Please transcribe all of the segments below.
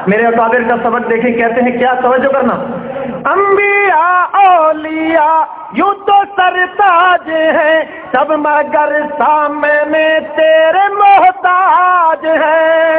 میرے اکابر کا سبق دیکھیں، کہتے ہیں کیا، توجہ کرنا، انبیاء اولیاء یوں تو سرتاج ہیں سب مگر سامنے تیرے محتاج ہیں،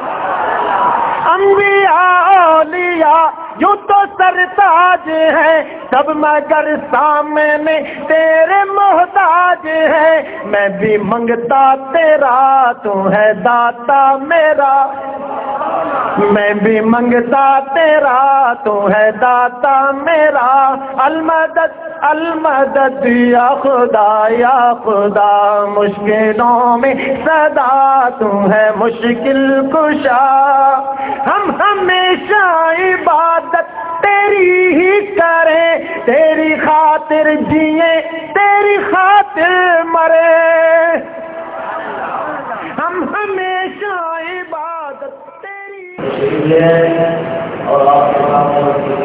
انبیاء اولیاء یوں تو سرتاج ہیں سب مگر سامنے تیرے محتاج ہیں، میں بھی منگتا تیرا تو ہے داتا میرا، میں بھی منگتا تیرا تو ہے داتا میرا، المدد المدد یا خدا مشکلوں میں صدا تو ہے مشکل کشا، ہم ہمیشہ عبادت تیری ہی کریں، تیری خاطر جیے تیری خاطر مرے، ہم ہمیشہ عبادت تیری اور آپ کے سامنے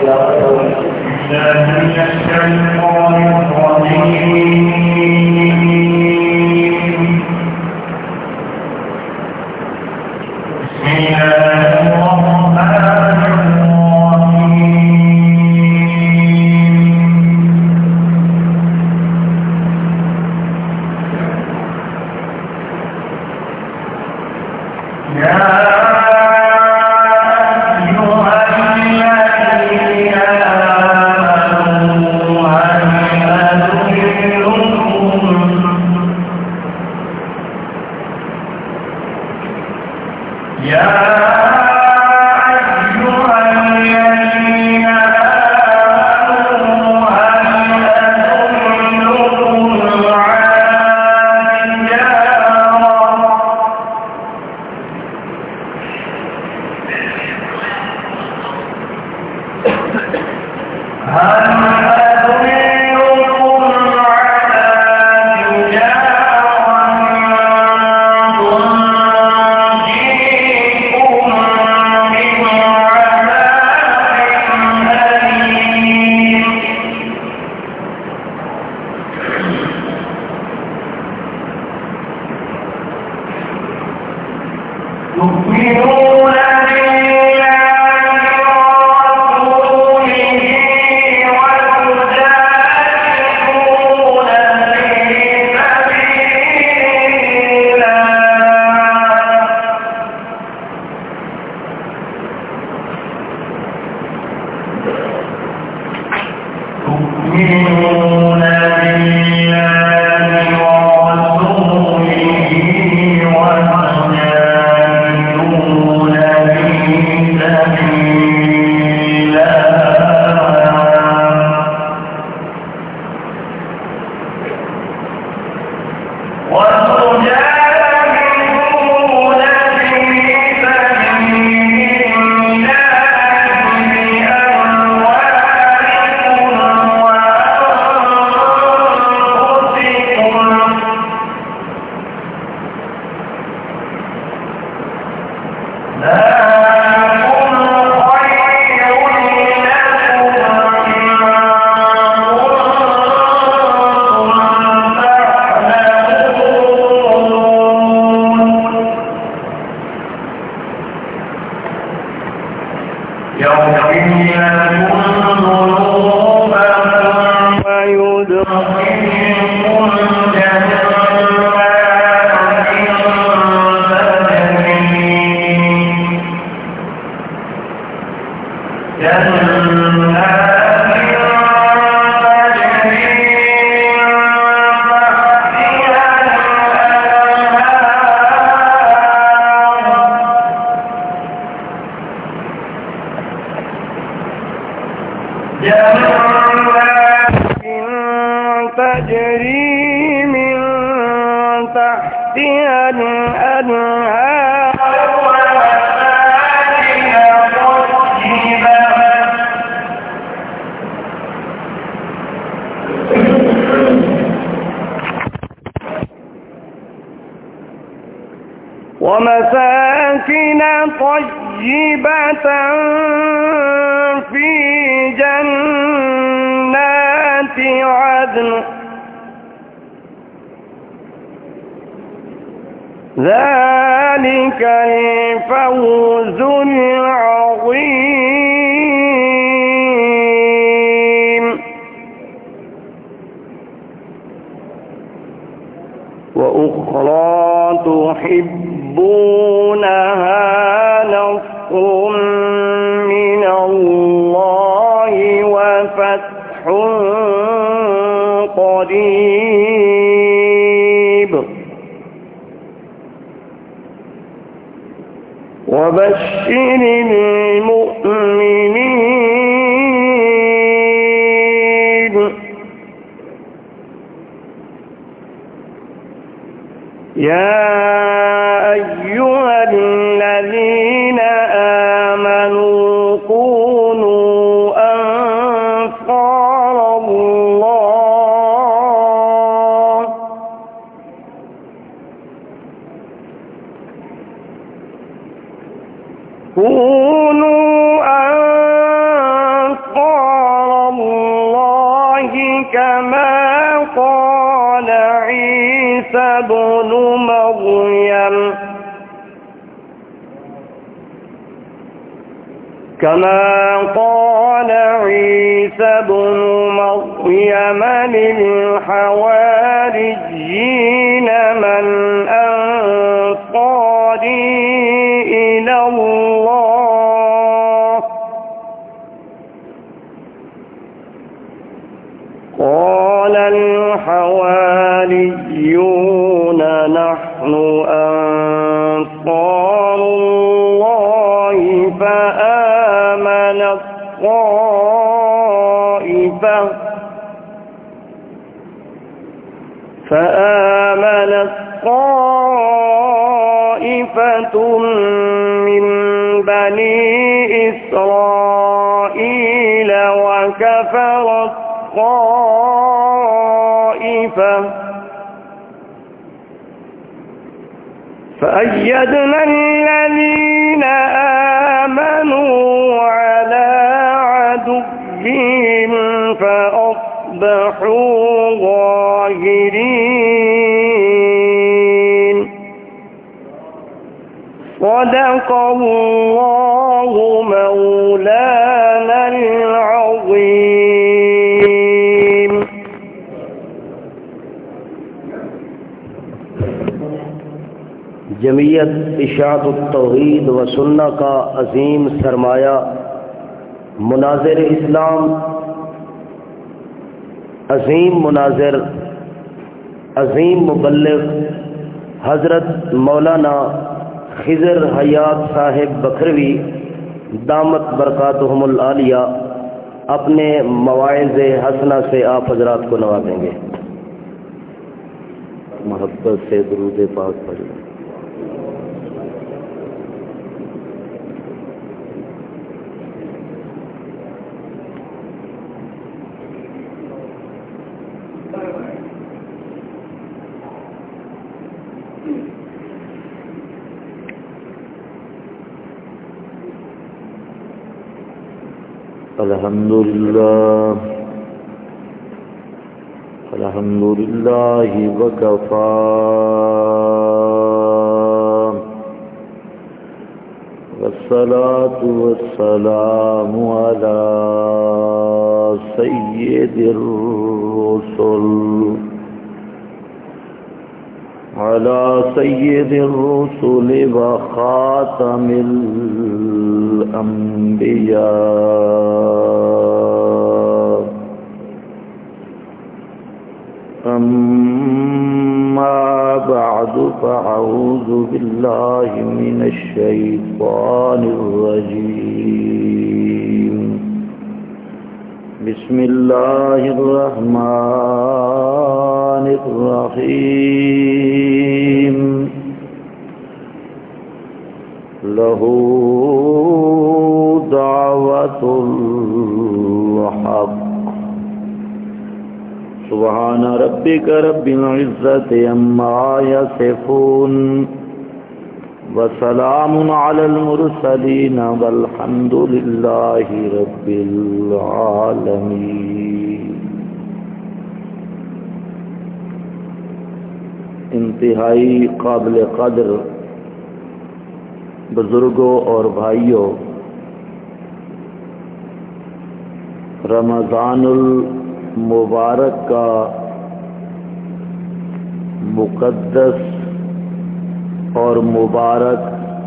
ومساكن طيبة في جنات عدن ذلك الفوز العظيم وأخرى تحبونها نصر من الله وفتح قريب وبشر المؤمنين يا أيها الذين آمنوا كونوا أنصار الله كما قال عيسى بن مريم للحواريين من أنصاري إلى الله قال الحواريون نحن أنصار الله فآمنت طائفة من بني إسرائيل وكفرت طائفة فأيدنا الذين آمنوا على عدوهم فأصبحوا ظاهرين صدق الله مولانا العظيم. جمعیت اشاعت التوحید و سنہ کا عظیم سرمایہ مناظر اسلام، عظیم مناظر، عظیم مبلغ حضرت مولانا خضر حیات صاحب بکھروی دامت برکاتہم العالیہ اپنے مواعظ حسنہ سے آپ حضرات کو نوازیں گے. محبت سے درود پاک پڑھیں. الحمد لله وكفى والصلاة والسلام على سيد الرسل وخاتم الأنبياء. أما بعد فأعوذ بالله من الشيطان الرجيم. بسم الله الرحمن الرحيم. له دعوة الحق. سبحان ربك رب العزة عما يصفون وسلام على المرسلين والحمد لله رب العالمين. انتہائی قابل قدر بزرگوں اور بھائیوں، رمضان المبارک کا मुक़द्दस और मुबारक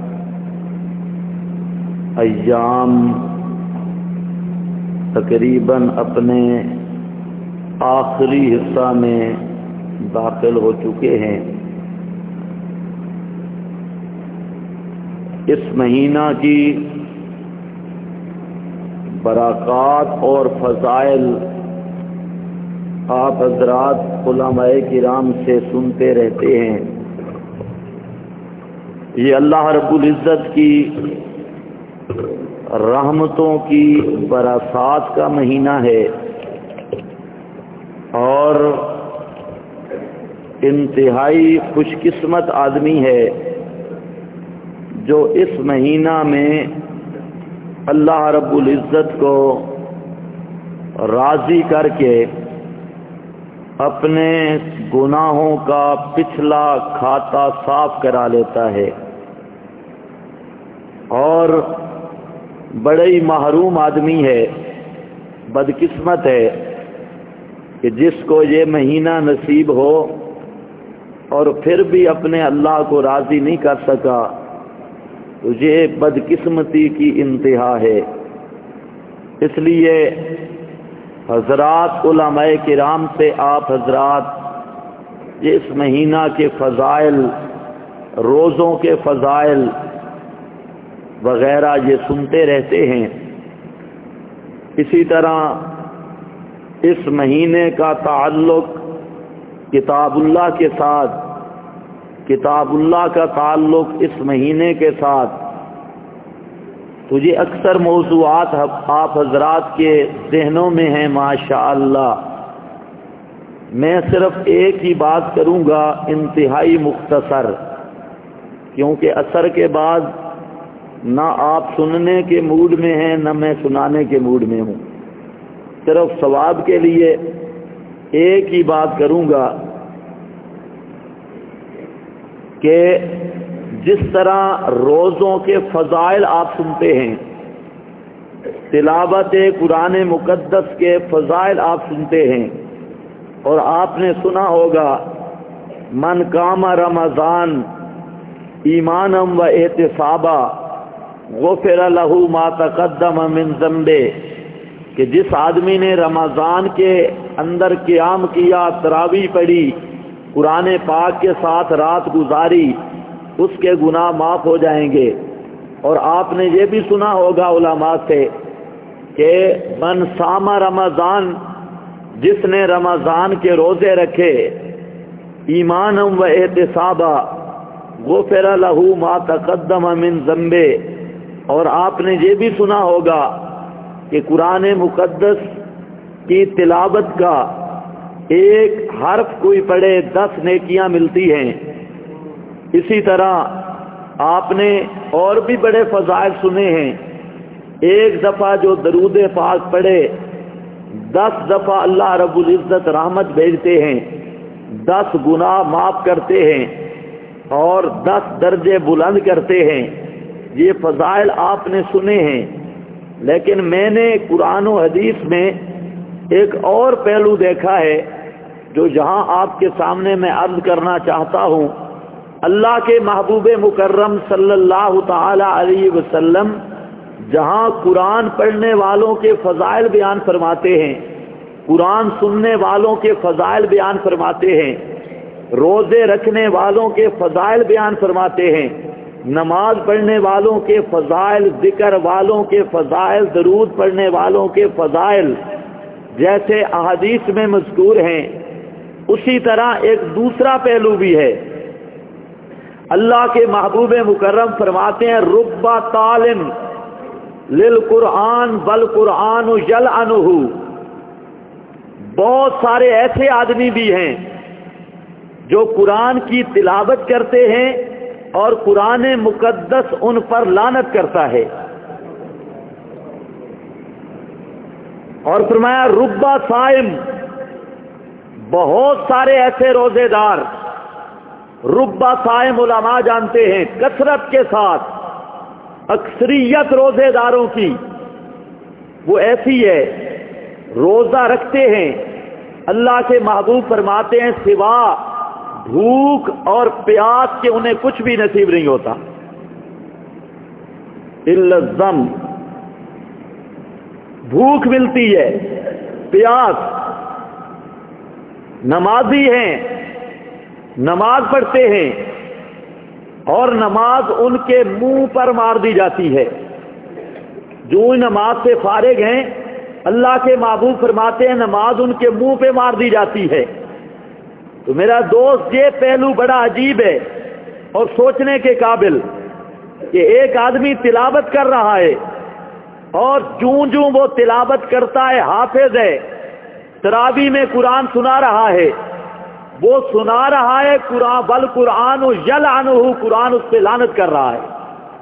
अय्याम तकरीबन अपने आखिरी हिस्सा में दाखिल हो चुके हैं। इस महीना की बरक़ात और फ़ज़ाइल आप हज़रात उलमाए किराम से सुनते रहते हैं। ये अल्लाह रब्बुल इज़्ज़त की रहमतों की बरसात का महीना है और इंतहाई खुशकिस्मत आदमी है जो इस महीना में अल्लाह रब्बुल इज़्ज़त को राज़ी करके अपने गुनाहों का पिछला खाता साफ करा लेता है। और बड़े ही महरूम आदमी है, बदकिस्मत है कि जिसको ये महीना नसीब हो और फिर भी अपने अल्लाह को राज़ी नहीं कर सका, तो ये बदकिस्मती की इंतहा है। इसलिए हज़रात उलमाए किराम से आप हज़रात ये इस महीना के फ़ज़ाइल, रोज़ों के फ़ज़ाइल वग़ैरह ये सुनते रहते हैं। इसी तरह इस महीने का ताल्लुक़ किताबुल्लाह के साथ, किताबुल्लाह का ताल्लुक़ इस महीने के साथ, तो ये अक्सर मौज़ूआत आप हज़रात के ज़हनों में हैं माशाअल्लाह। मैं सिर्फ एक ही बात करूँगा, इंतहाई मुख्तसर, क्योंकि असर के बाद ना आप सुनने के मूड में हैं ना मैं सुनाने के मूड में हूँ। सिर्फ सवाब के लिए एक ही बात करूँगा कि जिस तरह रोज़ों के फ़ज़ाइल आप सुनते हैं, तिलावत कुरान मुक़द्दस के फ़ज़ाइल आप सुनते हैं, और आपने सुना होगा मन कामा रमज़ान ईमानम व एहतिसाबा गुफ़िर लहू मा तक़द्दम मिन ज़ंबे, कि जिस आदमी ने रमज़ान के अंदर क़ियाम किया, तरावी पढ़ी, कुरान पाक के साथ रात गुजारी, उसके गुनाह माफ़ हो जाएंगे। और आपने ये भी सुना होगा उलमा से कि मन सामा रमज़ान, जिसने रमज़ान के रोज़े रखे, ईमानम व एहतिसाबा गुफ़िर लहू मा तक़द्दम मिन ज़ंबे। और आपने ये भी सुना होगा कि कुरान मुक़द्दस की तिलावत का एक हर्फ कोई पढ़े 10 नेकियां मिलती हैं। इसी तरह आपने और भी बड़े फ़ज़ाइल सुने हैं। एक दफ़ा जो दरूद पाक पढ़े 10 दफ़ा अल्लाह रब्बुल इज़्ज़त रहमत भेजते हैं, 10 गुनाह माफ़ करते हैं और 10 दर्जे बुलंद करते हैं। ये फ़ज़ाइल आपने सुने हैं। लेकिन मैंने कुरान और हदीस में एक और पहलू देखा है जो जहां आपके सामने मैं अर्ज़ करना चाहता हूं। अल्लाह के महबूब मुकर्रम सल्लल्लाहु ताला अलैहि वसल्लम जहां कुरान पढ़ने वालों के फ़ज़ाइल बयान फरमाते हैं, कुरान सुनने वालों के फ़ज़ाइल बयान फरमाते हैं, रोज़े रखने वालों के फ़ज़ाइल बयान फरमाते हैं, नमाज पढ़ने वालों के फ़ज़ाइल, ज़िक्र वालों के फ़ज़ाइल, दरूद पढ़ने वालों के फ़ज़ाइल जैसे अहादीस में मज़कूर हैं, उसी तरह एक दूसरा पहलू भी है। अल्लाह के महबूब मुकर्रम फरमाते हैं रुब्बा तालिम लिल कुरान बल कुरान यलअनुहु। बहुत सारे ऐसे आदमी भी हैं जो कुरान की तिलावत करते हैं और कुरान मुक़द्दस उन पर लानत करता है। और फरमाया रुब्बा साइम, बहुत सारे ऐसे रोजेदार, रुब्बा साइम उलमा जानते हैं कसरत के साथ अक्सरियत रोजेदारों की वो ऐसी है, रोजा रखते हैं। अल्लाह के महबूब फरमाते हैं सिवा بھوک اور پیاس کے انہیں کچھ بھی نصیب نہیں ہوتا. الا الظم، بھوک ملتی ہے، پیاس. نمازی ہیں، نماز پڑھتے ہیں اور نماز ان کے منہ پر مار دی جاتی ہے. جو نماز سے فارغ ہیں اللہ کے محبوب فرماتے ہیں نماز ان کے منہ پہ مار دی جاتی ہے. تو میرا دوست یہ پہلو بڑا عجیب ہے اور سوچنے کے قابل کہ ایک آدمی تلاوت کر رہا ہے اور جوں وہ تلاوت کرتا ہے، حافظ ہے، تراویح میں قرآن سنا رہا ہے، وہ سنا رہا ہے قرآن، بل قرآن یلعنہ، قرآن اس پہ لعنت کر رہا ہے.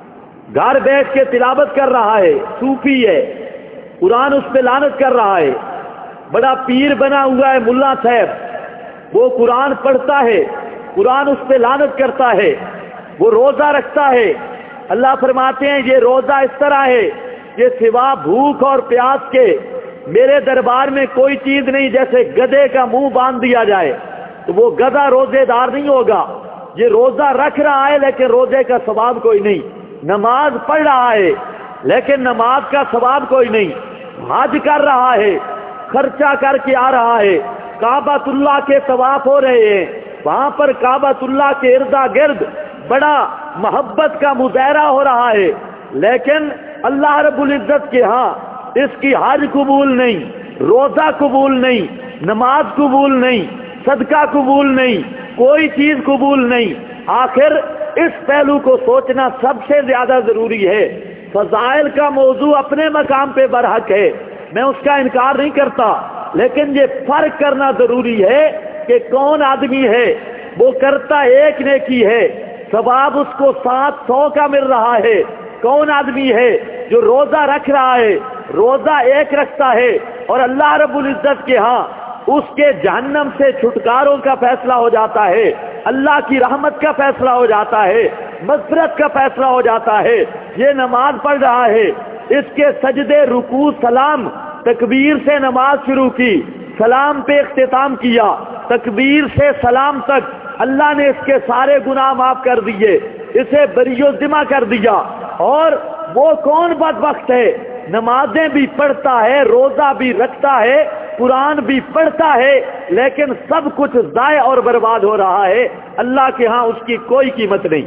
گھر بیٹھ کے تلاوت کر رہا ہے، صوفی ہے، قرآن اس پہ لعنت کر رہا ہے. بڑا پیر بنا ہوا ہے ملا صاحب، وہ قرآن پڑھتا ہے، قرآن اس پہ لعنت کرتا ہے. وہ روزہ رکھتا ہے، اللہ فرماتے ہیں یہ روزہ اس طرح ہے کہ سوا بھوک اور پیاس کے میرے دربار میں کوئی چیز نہیں. جیسے گدھے کا منہ باندھ دیا جائے تو وہ گدھا روزے دار نہیں ہوگا. یہ روزہ رکھ رہا ہے لیکن روزے کا ثواب کوئی نہیں. نماز پڑھ رہا ہے لیکن نماز کا ثواب کوئی نہیں. حج کر رہا ہے، خرچہ کر کے آ رہا ہے، کعبۃ اللہ کے طواف ہو رہے ہیں، وہاں پر کعبۃ اللہ کے اردا گرد بڑا محبت کا مظاہرہ ہو رہا ہے، لیکن اللہ رب العزت کے ہاں اس کی حج قبول نہیں، روزہ قبول نہیں، نماز قبول نہیں، صدقہ قبول نہیں، کوئی چیز قبول نہیں. آخر اس پہلو کو سوچنا سب سے زیادہ ضروری ہے. فضائل کا موضوع اپنے مقام پہ برحق ہے، میں اس کا انکار نہیں کرتا، لیکن یہ فرق کرنا ضروری ہے کہ کون آدمی ہے وہ کرتا ایک نیکی ہے، ثواب اس کو 700 کا مل رہا ہے. کون آدمی ہے جو روزہ رکھ رہا ہے، روزہ ایک رکھتا ہے اور اللہ رب العزت کے ہاں اس کے جہنم سے چھٹکاروں کا فیصلہ ہو جاتا ہے، اللہ کی رحمت کا فیصلہ ہو جاتا ہے، مغفرت کا فیصلہ ہو جاتا ہے. یہ نماز پڑھ رہا ہے، اس کے سجدے، رکوع، سلام، تکبیر سے نماز شروع کی، سلام پہ اختتام کیا، تکبیر سے سلام تک اللہ نے اس کے سارے گناہ معاف کر دیے، اسے بری و ذمہ کر دیا. اور وہ کون بدبخت ہے، نمازیں بھی پڑھتا ہے، روزہ بھی رکھتا ہے، قرآن بھی پڑھتا ہے، لیکن سب کچھ ضائع اور برباد ہو رہا ہے، اللہ کے ہاں اس کی کوئی قیمت نہیں.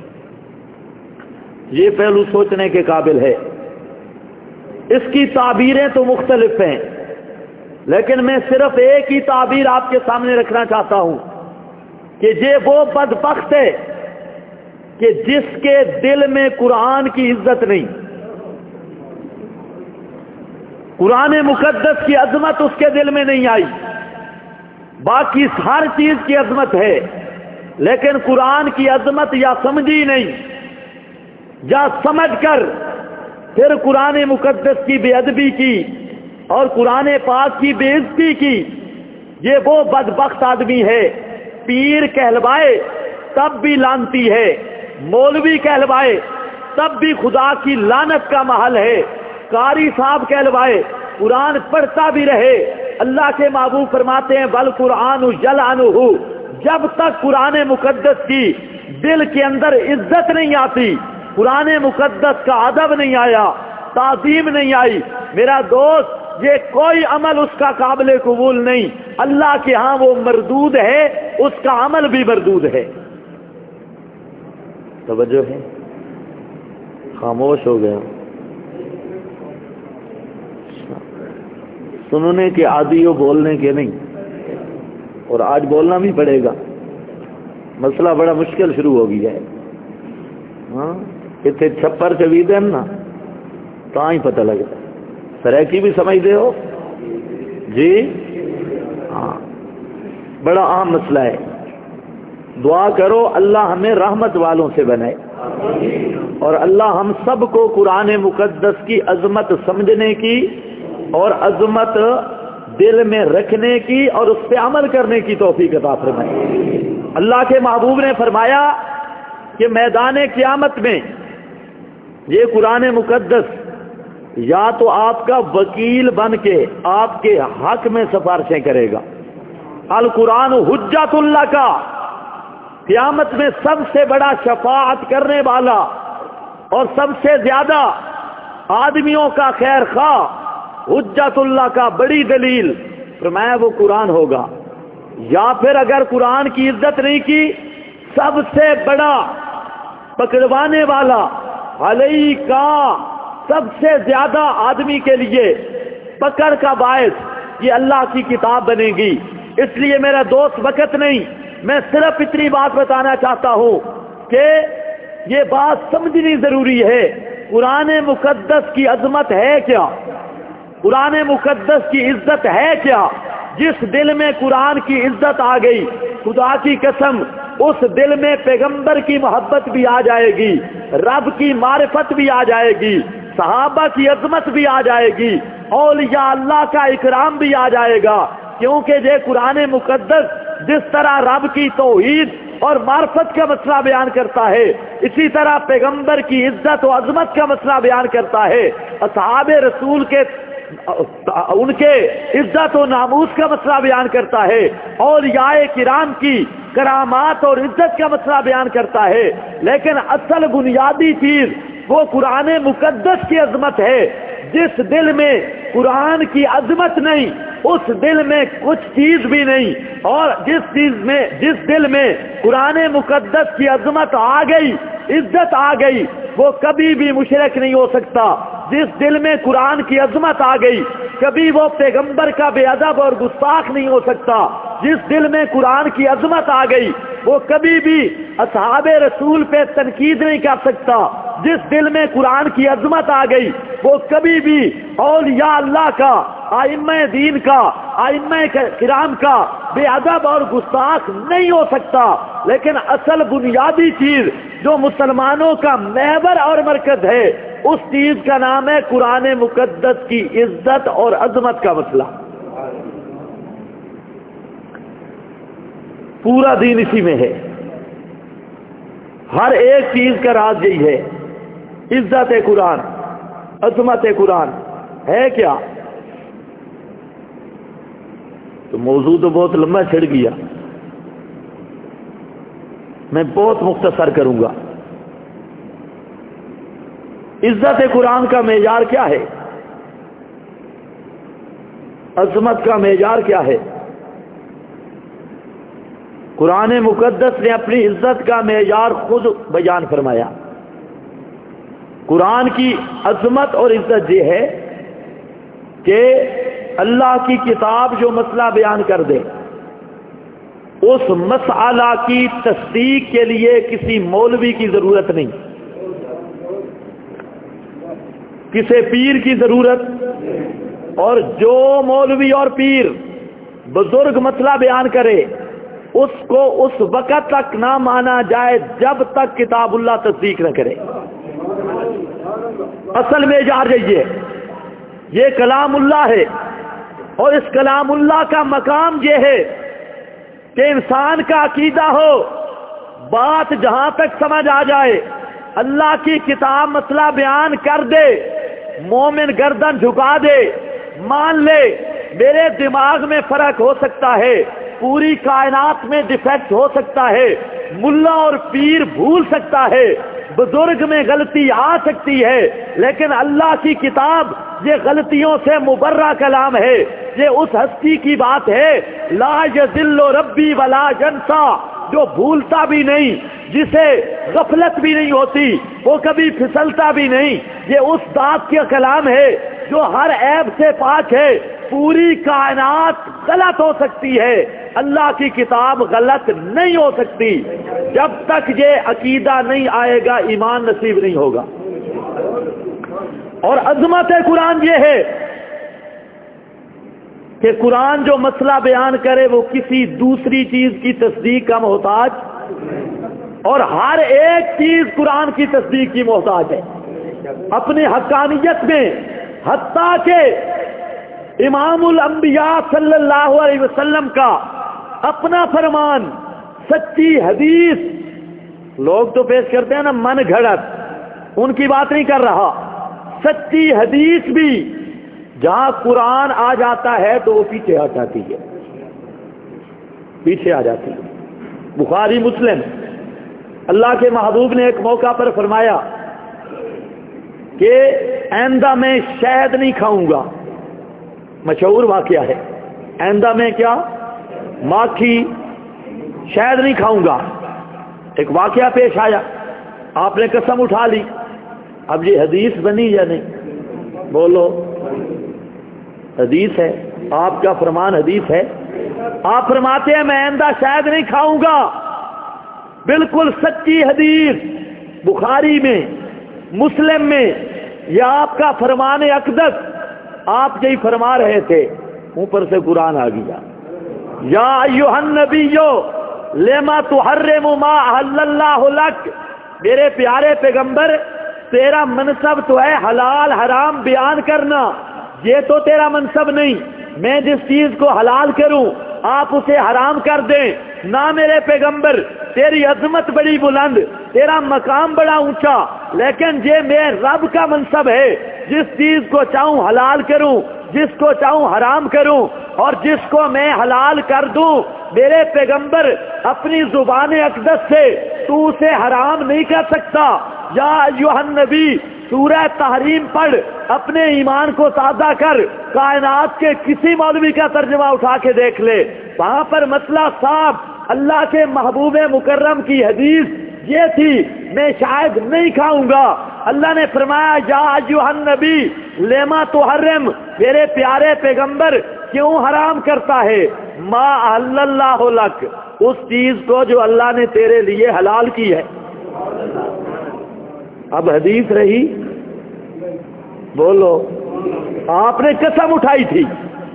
یہ پہلو سوچنے کے قابل ہے. اس کی تعبیریں تو مختلف ہیں، لیکن میں صرف ایک ہی تعبیر آپ کے سامنے رکھنا چاہتا ہوں کہ یہ وہ بدبخت ہے کہ جس کے دل میں قرآن کی عزت نہیں. قرآن مقدس کی عظمت اس کے دل میں نہیں آئی، باقی ہر چیز کی عظمت ہے، لیکن قرآن کی عظمت یا سمجھی نہیں، یا سمجھ کر پھر قرآن مقدس کی بے ادبی کی اور قرآن پاک کی بے عزتی کی. یہ وہ بدبخت آدمی ہے، پیر کہلوائے تب بھی لانتی ہے، مولوی کہلوائے تب بھی خدا کی لعنت کا محل ہے، قاری صاحب کہلوائے، قرآن پڑھتا بھی رہے. اللہ کے محبوب فرماتے ہیں بل قرآن یلعنہ، جب تک قرآن مقدس کی دل کے اندر عزت نہیں آتی، قرآن مقدس کا ادب نہیں آیا، تعظیم نہیں آئی، میرا دوست یہ کوئی عمل اس کا قابل قبول نہیں. اللہ کے ہاں وہ مردود ہے، اس کا عمل بھی مردود ہے. توجہ ہے؟ خاموش ہو گیا. سننے کے عادی ہو، بولنے کے نہیں، اور آج بولنا بھی پڑے گا. مسئلہ بڑا مشکل شروع ہو گیا ہے. ہاں اتنے چھپر چوی دن نا تا ہی پتہ لگتا. سریکی بھی سمجھتے ہو جی؟ ہاں بڑا اہم مسئلہ ہے. دعا کرو اللہ ہمیں رحمت والوں سے بنائے، اور اللہ ہم سب کو قرآن مقدس کی عظمت سمجھنے کی اور عظمت دل میں رکھنے کی اور اس پہ عمل کرنے کی توفیق عطا فرمائے. اللہ کے محبوب نے فرمایا کہ میدان قیامت میں یہ قرآن مقدس یا تو آپ کا وکیل بن کے آپ کے حق میں سفارشیں کرے گا. القرآن حجت اللہ کا، قیامت میں سب سے بڑا شفاعت کرنے والا اور سب سے زیادہ آدمیوں کا خیر خواہ، حجت اللہ کا بڑی دلیل، فرمایا وہ قرآن ہوگا. یا پھر اگر قرآن کی عزت نہیں کی، سب سے بڑا پکڑوانے والا، علیہ کا سب سے زیادہ آدمی کے لیے پکڑ کا باعث یہ اللہ کی کتاب بنے گی. اس لیے میرا دوست وقت نہیں، میں صرف اتنی بات بتانا چاہتا ہوں کہ یہ بات سمجھنی ضروری ہے. قرآن مقدس کی عظمت ہے کیا؟ قرآن مقدس کی عزت ہے کیا؟ جس دل میں قرآن کی عزت آ گئی، خدا کی قسم اس دل میں پیغمبر کی محبت بھی آ جائے گی، رب کی معرفت بھی آ جائے گی، صحابہ کی عظمت بھی آ جائے گی، اولیاء اللہ کا اکرام بھی آ جائے گا. کیونکہ یہ قرآن مقدس جس طرح رب کی توحید اور معرفت کا مسئلہ بیان کرتا ہے، اسی طرح پیغمبر کی عزت و عظمت کا مسئلہ بیان کرتا ہے، اصحاب رسول کے ان کے عزت و ناموس کا مسئلہ بیان کرتا ہے، اولیاء کرام کی کرامات اور عزت کا مسئلہ بیان کرتا ہے. لیکن اصل بنیادی چیز وہ قرآن مقدس کی عظمت ہے. جس دل میں قرآن کی عظمت نہیں، اس دل میں کچھ چیز بھی نہیں. اور جس دل میں قرآن مقدس کی عظمت آ گئی، عزت آ گئی، وہ کبھی بھی مشرک نہیں ہو سکتا. جس دل میں قرآن کی عظمت آ گئی، کبھی وہ پیغمبر کا بے ادب اور گستاخ نہیں ہو سکتا. جس دل میں قرآن کی عظمت آ گئی، وہ کبھی بھی اصحاب رسول پہ تنقید نہیں کر سکتا. جس دل میں قرآن کی عظمت آ گئی، وہ کبھی بھی اولیاء اللہ کا، ائمہ دین کا، ائمہ کرام کا بے ادب اور گستاخ نہیں ہو سکتا. لیکن اصل بنیادی چیز جو مسلمانوں کا محور اور مرکز ہے، اس چیز کا نام ہے قرآن مقدس کی عزت اور عظمت کا مسئلہ. پورا دین اسی میں ہے. ہر ایک چیز کا راز یہی ہے. عزت قرآن، عظمت قرآن ہے کیا؟ تو موضوع تو بہت لمبا چھڑ گیا، میں بہت مختصر کروں گا. عزت قرآن کا معیار کیا ہے؟ عظمت کا معیار کیا ہے؟ قرآن مقدس نے اپنی عزت کا معیار خود بیان فرمایا. قرآن کی عظمت اور عزت یہ ہے کہ اللہ کی کتاب جو مسئلہ بیان کر دے، اس مسئلہ کی تصدیق کے لیے کسی مولوی کی ضرورت نہیں، کسی پیر کی ضرورت. اور جو مولوی اور پیر بزرگ مسئلہ بیان کرے، اس کو اس وقت تک نہ مانا جائے جب تک کتاب اللہ تصدیق نہ کرے. اصل میں معیار یہ کلام اللہ ہے، اور اس کلام اللہ کا مقام یہ ہے کہ انسان کا عقیدہ ہو، بات جہاں تک سمجھ آ جائے، اللہ کی کتاب مسئلہ بیان کر دے، مومن گردن جھکا دے، مان لے میرے دماغ میں فرق ہو سکتا ہے، پوری کائنات میں ڈیفیکٹ ہو سکتا ہے، ملا اور پیر بھول سکتا ہے، بزرگ میں غلطی آ سکتی ہے، لیکن اللہ کی کتاب یہ غلطیوں سے مبرہ کلام ہے. یہ اس ہستی کی بات ہے، لا یذل ربی ولا ینسا، جو بھولتا بھی نہیں، جسے غفلت بھی نہیں ہوتی، وہ کبھی پھسلتا بھی نہیں. یہ اس ذات کا کلام ہے جو ہر عیب سے پاک ہے. پوری کائنات غلط ہو سکتی ہے، اللہ کی کتاب غلط نہیں ہو سکتی. جب تک یہ عقیدہ نہیں آئے گا، ایمان نصیب نہیں ہوگا. اور عظمت قرآن یہ ہے کہ قرآن جو مسئلہ بیان کرے وہ کسی دوسری چیز کی تصدیق کا محتاج، اور ہر ایک چیز قرآن کی تصدیق کی محتاج ہے اپنی حقانیت میں. حتیٰ کہ امام الانبیاء صلی اللہ علیہ وسلم کا اپنا فرمان، سچی حدیث، لوگ تو پیش کرتے ہیں نا من گھڑت، ان کی بات نہیں کر رہا. سچی حدیث بھی جہاں قرآن آ جاتا ہے تو وہ پیچھے آ جاتی ہے، پیچھے آ جاتی ہے. بخاری مسلم. اللہ کے محبوب نے ایک موقع پر فرمایا کہ آئندہ میں شہد نہیں کھاؤں گا. مشہور واقعہ ہے. آئندہ میں کیا؟ ماکھی شہد نہیں کھاؤں گا. ایک واقعہ پیش آیا, آپ نے قسم اٹھا لی. اب یہ حدیث بنی یا نہیں؟ بولو. حدیث ہے, آپ کا فرمان حدیث ہے. آپ فرماتے ہیں میں آئندہ شہد نہیں کھاؤں گا. بالکل سچی حدیث, بخاری میں, مسلم میں. یہ آپ کا فرمان اقدس, آپ یہی فرما رہے تھے. اوپر سے قرآن آ گیا, یا ایھا النبی لما تحرم ما احل اللہ لک. میرے پیارے پیغمبر, تیرا منصب تو ہے حلال حرام بیان کرنا, یہ تو تیرا منصب نہیں. میں جس چیز کو حلال کروں آپ اسے حرام کر دیں. نہ میرے پیغمبر, تیری عظمت بڑی بلند, تیرا مقام بڑا اونچا, لیکن یہ میرے رب کا منصب ہے. جس چیز کو چاہوں حلال کروں, جس کو چاہوں حرام کروں, اور جس کو میں حلال کر دوں میرے پیغمبر اپنی زبان اقدس سے تو اسے حرام نہیں کر سکتا. یا ایھا النبی سورہ تحریم پڑھ, اپنے ایمان کو تازہ کر. کائنات کے کسی مولوی کا ترجمہ اٹھا کے دیکھ لے, وہاں پر مسئلہ صاف. اللہ کے محبوب مکرم کی حدیث یہ تھی, میں شاید نہیں کھاؤں گا. اللہ نے فرمایا یا ایھا النبی لما تحرم, میرے پیارے پیغمبر کیوں حرام کرتا ہے, ما احل اللہ لک, اس چیز کو جو اللہ نے تیرے لیے حلال کی ہے. اب حدیث رہی, بولو. آپ نے قسم اٹھائی تھی,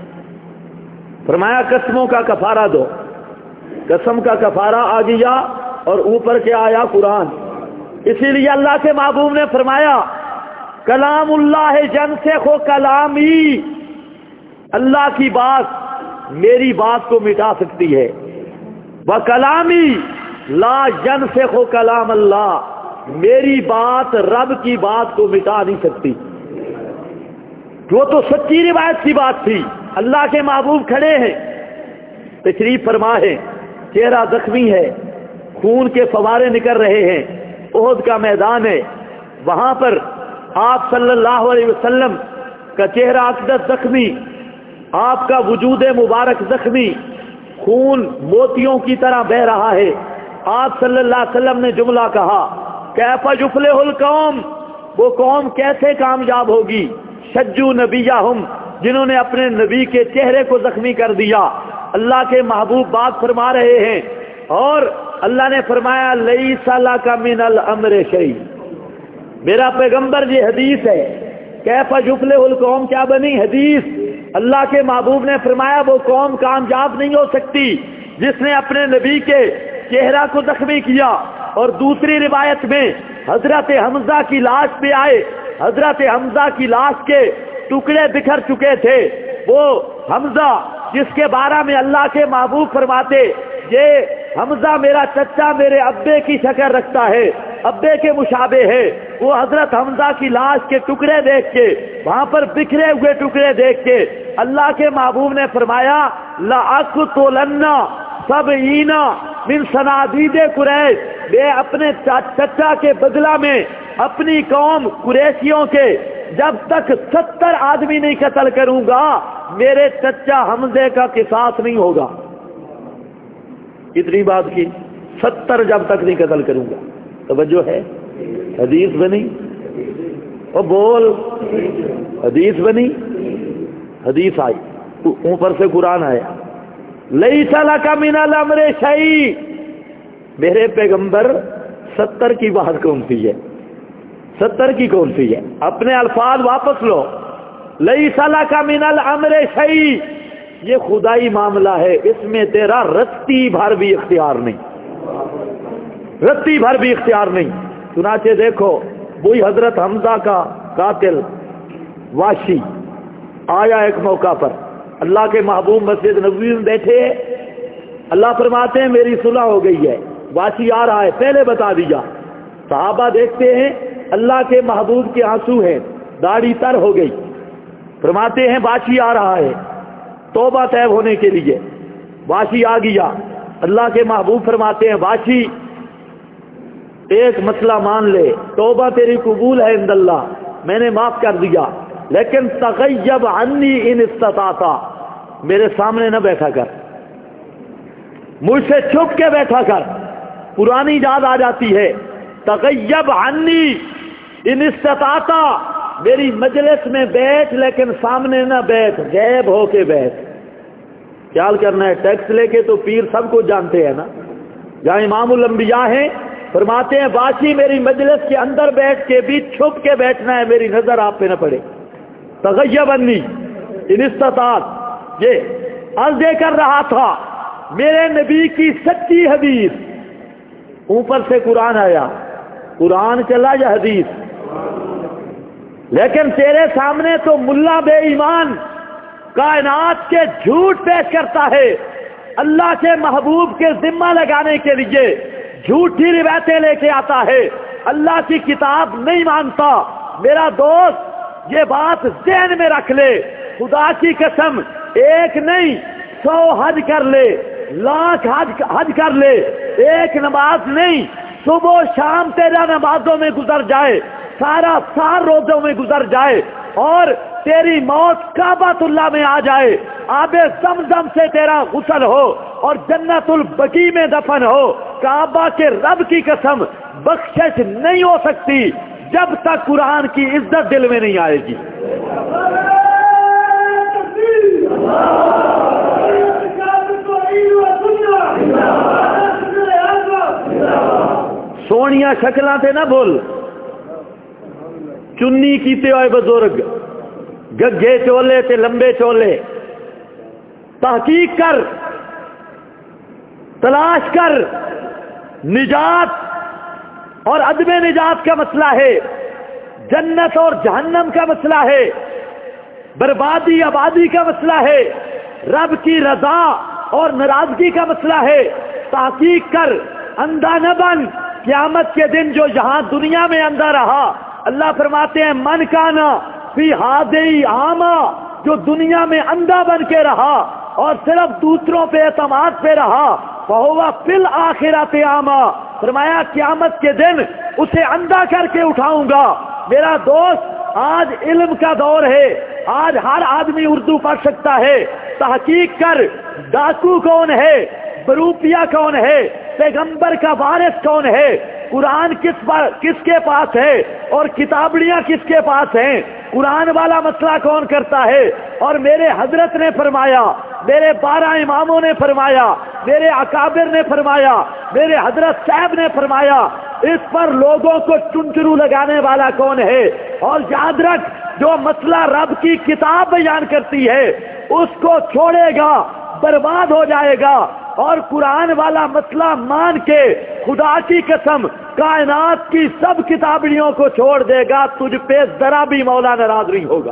فرمایا قسموں کا کفارہ دو. قسم کا کفارہ آ گیا اور اوپر کے آیا قرآن. اسی لیے اللہ کے محبوب نے فرمایا کلام اللہ ینسخ کلامی, اللہ کی بات میری بات کو مٹا سکتی ہے. وکلامی لا ینسخ کلام اللہ, میری بات رب کی بات کو مٹا نہیں سکتی. وہ تو سچی روایت کی بات تھی. اللہ کے محبوب کھڑے ہیں, تشریف فرما ہے, چہرہ زخمی ہے, خون کے فوارے نکل رہے ہیں. احد کا میدان ہے, وہاں پر آپ صلی اللہ علیہ وسلم کا چہرہ اقدس زخمی, آپ کا وجود مبارک زخمی, خون موتیوں کی طرح بہ رہا ہے. آپ صلی اللہ علیہ وسلم نے جملہ کہا کیف یفلح القوم, وہ قوم کیسے کامیاب ہوگی, شجوا نبیہم, جنہوں نے اپنے نبی کے چہرے کو زخمی کر دیا. اللہ کے محبوب بات فرما رہے ہیں اور اللہ نے فرمایا لیس لک من الامر شیء. میرا پیغمبر یہ حدیث ہے. کیف یفلح القوم کیا بنی حدیث. اللہ کے محبوب نے فرمایا وہ قوم کامیاب نہیں ہو سکتی جس نے اپنے نبی کے چہرہ کو زخمی کیا. اور دوسری روایت میں حضرت حمزہ کی لاش پہ آئے. حضرت حمزہ کی لاش کے ٹکڑے بکھر چکے تھے. وہ حمزہ جس کے بارے میں اللہ کے محبوب فرماتے یہ حمزہ میرا چچا میرے ابے کی شکل رکھتا ہے, ابے کے مشابہ ہے. وہ حضرت حمزہ کی لاش کے ٹکڑے دیکھ کے, وہاں پر بکھرے ہوئے ٹکڑے دیکھ کے اللہ کے محبوب نے فرمایا لأقتلن سبعین من صنادید قریش, میں اپنے چچا کے بدلہ میں اپنی قوم قریشیوں کے جب تک 70 آدمی نہیں قتل کروں گا میرے چچا حمزے کا قصاص نہیں ہوگا. کتنی بات کی, 70 جب تک نہیں قتل کروں گا. توجہ ہے, حدیث بنی. اور بول, حدیث بنی, حدیث آئی, اوپر سے قرآن آیا لیس لک من الامر شیء. میرے پیغمبر 70 کی بات کون سی ہے, 70 کی کون سی ہے. اپنے الفاظ واپس لو. لیس لک من الامر شیء, یہ خدائی معاملہ ہے, اس میں تیرا رتی بھر بھی اختیار نہیں, رتی بھر بھی اختیار نہیں. چنانچہ دیکھو وہی حضرت حمزہ کا قاتل واشی آیا ایک موقع پر. اللہ کے محبوب مسجد نبوی میں بیٹھے, اللہ فرماتے ہیں میری صلح ہو گئی ہے. واشی آ رہا ہے, پہلے بتا دیا. صحابہ دیکھتے ہیں اللہ کے محبوب کے آنسو ہیں, داڑھی تر ہو گئی. فرماتے ہیں واشی آ رہا ہے توبہ طیب ہونے کے لیے. واشی آ گیا, اللہ کے محبوب فرماتے ہیں باشی ایک مسئلہ مان لے، توبہ تیری قبول ہے عند اللہ، میں نے معاف کر دیا، لیکن تغیب عنی ان استطاعت، میرے سامنے نہ بیٹھا کر، مجھ سے چھپ کے بیٹھا کر۔ پرانی یاد آ جاتی ہے، تغیب عنی ان استطاعت، میری مجلس میں بیٹھ لیکن سامنے نہ بیٹھ، غائب ہو کے بیٹھ۔ خیال کرنا ہے، ٹیکس لے کے تو پیر سب کو جانتے ہیں نا، جہاں امام الانبیاء ہیں فرماتے ہیں باشی میری مجلس کے اندر بیٹھ کے بھی چھپ کے بیٹھنا ہے، میری نظر آپ پہ نہ پڑے۔ تغیب عنی ان استطاعت، یہ عرض کر رہا تھا میرے نبی کی سچی حدیث، اوپر سے قرآن آیا، قرآن چلا یا حدیث؟ لیکن تیرے سامنے تو ملا بے ایمان کائنات کے جھوٹ پیش کرتا ہے، اللہ کے محبوب کے ذمہ لگانے کے لیے جھوٹی روایتیں لے کے آتا ہے، اللہ کی کتاب نہیں مانتا۔ میرا دوست یہ بات ذہن میں رکھ لے، خدا کی قسم ایک نہیں 100 حج کر لے، لاکھ حج کر لے، ایک نماز نہیں، صبح و شام تیرا نمازوں میں گزر جائے، سارا سال روزوں میں گزر جائے، اور تیری موت کعبۃ اللہ میں آ جائے، آب زمزم سے تیرا غسل ہو اور جنت البقیع میں دفن ہو، کعبہ کے رب کی قسم بخشش نہیں ہو سکتی جب تک قرآن کی عزت دل میں نہیں آئے گی۔ سونیا شکلاں تے نہ بھول، چنی کیتے ہوئے بزرگ، گگے چولے تے لمبے چولے، تحقیق کر، تلاش کر، نجات اور عدم نجات کا مسئلہ ہے، جنت اور جہنم کا مسئلہ ہے، بربادی آبادی کا مسئلہ ہے، رب کی رضا اور ناراضگی کا مسئلہ ہے۔ تحقیق کر، اندھا نہ بن، قیامت کے دن جو یہاں دنیا میں اندھا رہا، اللہ فرماتے ہیں من کانا فی ہذہ اعمی، جو دنیا میں اندھا بن کے رہا اور صرف دوسروں پہ اعتماد پہ رہا، فہو فی الآخرۃ اعمی، فرمایا قیامت کے دن اسے اندھا کر کے اٹھاؤں گا۔ میرا دوست آج علم کا دور ہے، آج ہر آدمی اردو پڑھ سکتا ہے، تحقیق کر ڈاکو کون ہے، بروپیا کون ہے، پیغمبر کا وارث کون ہے، قرآن کس کے پاس ہے اور کتابڑیاں کس کے پاس ہیں، قرآن والا مسئلہ کون کرتا ہے۔ اور میرے حضرت نے فرمایا، میرے 12 اماموں نے فرمایا، میرے اکابر نے فرمایا، میرے حضرت صاحب نے فرمایا، اس پر لوگوں کو چنچرو لگانے والا کون ہے۔ اور یاد رکھ، جو مسئلہ رب کی کتاب بیان کرتی ہے اس کو چھوڑے گا برباد ہو جائے گا، اور قرآن والا مسئلہ مان کے خدا کی قسم کائنات کی سب کتابڑیوں کو چھوڑ دے گا، تجھ پہ ذرا بھی مولا ناراض نہیں ہوگا۔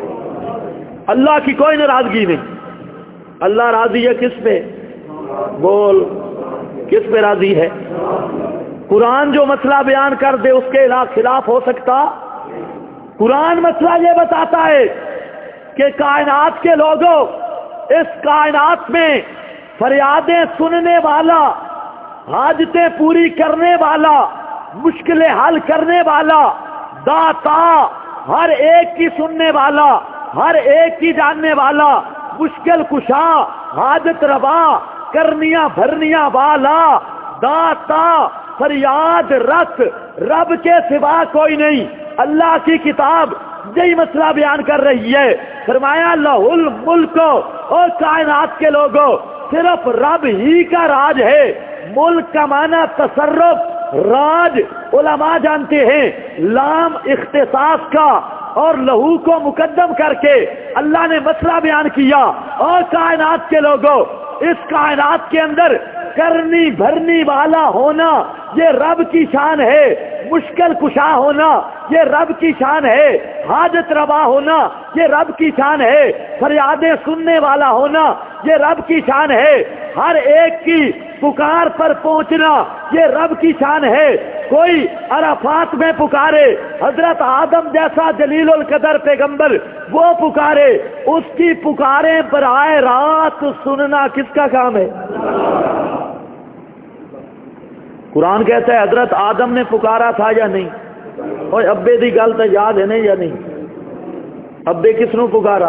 اللہ کی کوئی ناراضگی نہیں۔ اللہ راضی ہے کس پہ؟ بول، کس پہ راضی ہے؟ قرآن جو مسئلہ بیان کر دے اس کے خلاف ہو سکتا؟ قرآن مسئلہ یہ بتاتا ہے کہ کائنات کے لوگوں، اس کائنات میں فریادیں سننے والا، حاجتیں پوری کرنے والا، مشکلیں حل کرنے والا، داتا، ہر ایک کی سننے والا، ہر ایک کی جاننے والا، مشکل کشا، حاجت روا، کرنیاں بھرنیاں والا، داتا، فریاد رس، رب کے سوا کوئی نہیں۔ اللہ کی کتاب یہی مسئلہ بیان کر رہی ہے، فرمایا لہ الملک، اور کائنات کے لوگوں صرف رب ہی کا راج ہے۔ ملک کا معنی تصرف، راج علماء جانتے ہیں، لام اختصاص کا، اور لہو کو مقدم کر کے اللہ نے مسئلہ بیان کیا۔ اور کائنات کے لوگوں، اس کائنات کے اندر کرنی بھرنی والا ہونا یہ رب کی شان ہے، مشکل کشا ہونا یہ رب کی شان ہے، حاجت روا ہونا یہ رب کی شان ہے، فریادیں سننے والا ہونا یہ رب کی شان ہے، ہر ایک کی پکار پر پہنچنا یہ رب کی شان ہے۔ کوئی عرفات میں پکارے، حضرت آدم جیسا جلیل القدر پیغمبر وہ پکارے، اس کی پکاریں براہ راست سننا کس کا کام ہے؟ قرآن کہتا ہے حضرت آدم نے پکارا تھا یا نہیں؟ اور ابے دی گل تو یاد ہے نہیں یا نہیں؟ ابے کس نو پکارا؟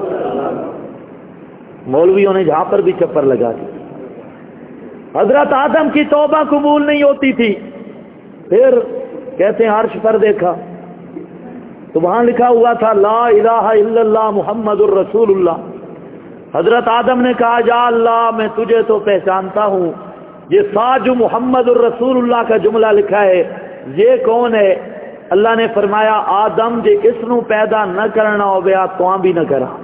مولویوں نے جہاں پر بھی چپر لگا دی. حضرت آدم کی توبہ قبول نہیں ہوتی تھی، پھر کہتے ہیں عرش پر دیکھا تو وہاں لکھا ہوا تھا لا الہ الا اللہ محمد الرسول اللہ. حضرت آدم نے کہا یا اللہ میں تجھے تو پہچانتا ہوں، یہ ساتھ جو محمد الرسول اللہ کا جملہ لکھا ہے یہ کون ہے؟ اللہ نے فرمایا آدم جے اس نو پیدا نہ کرنا ہو گیا تو بھی نہ کرا.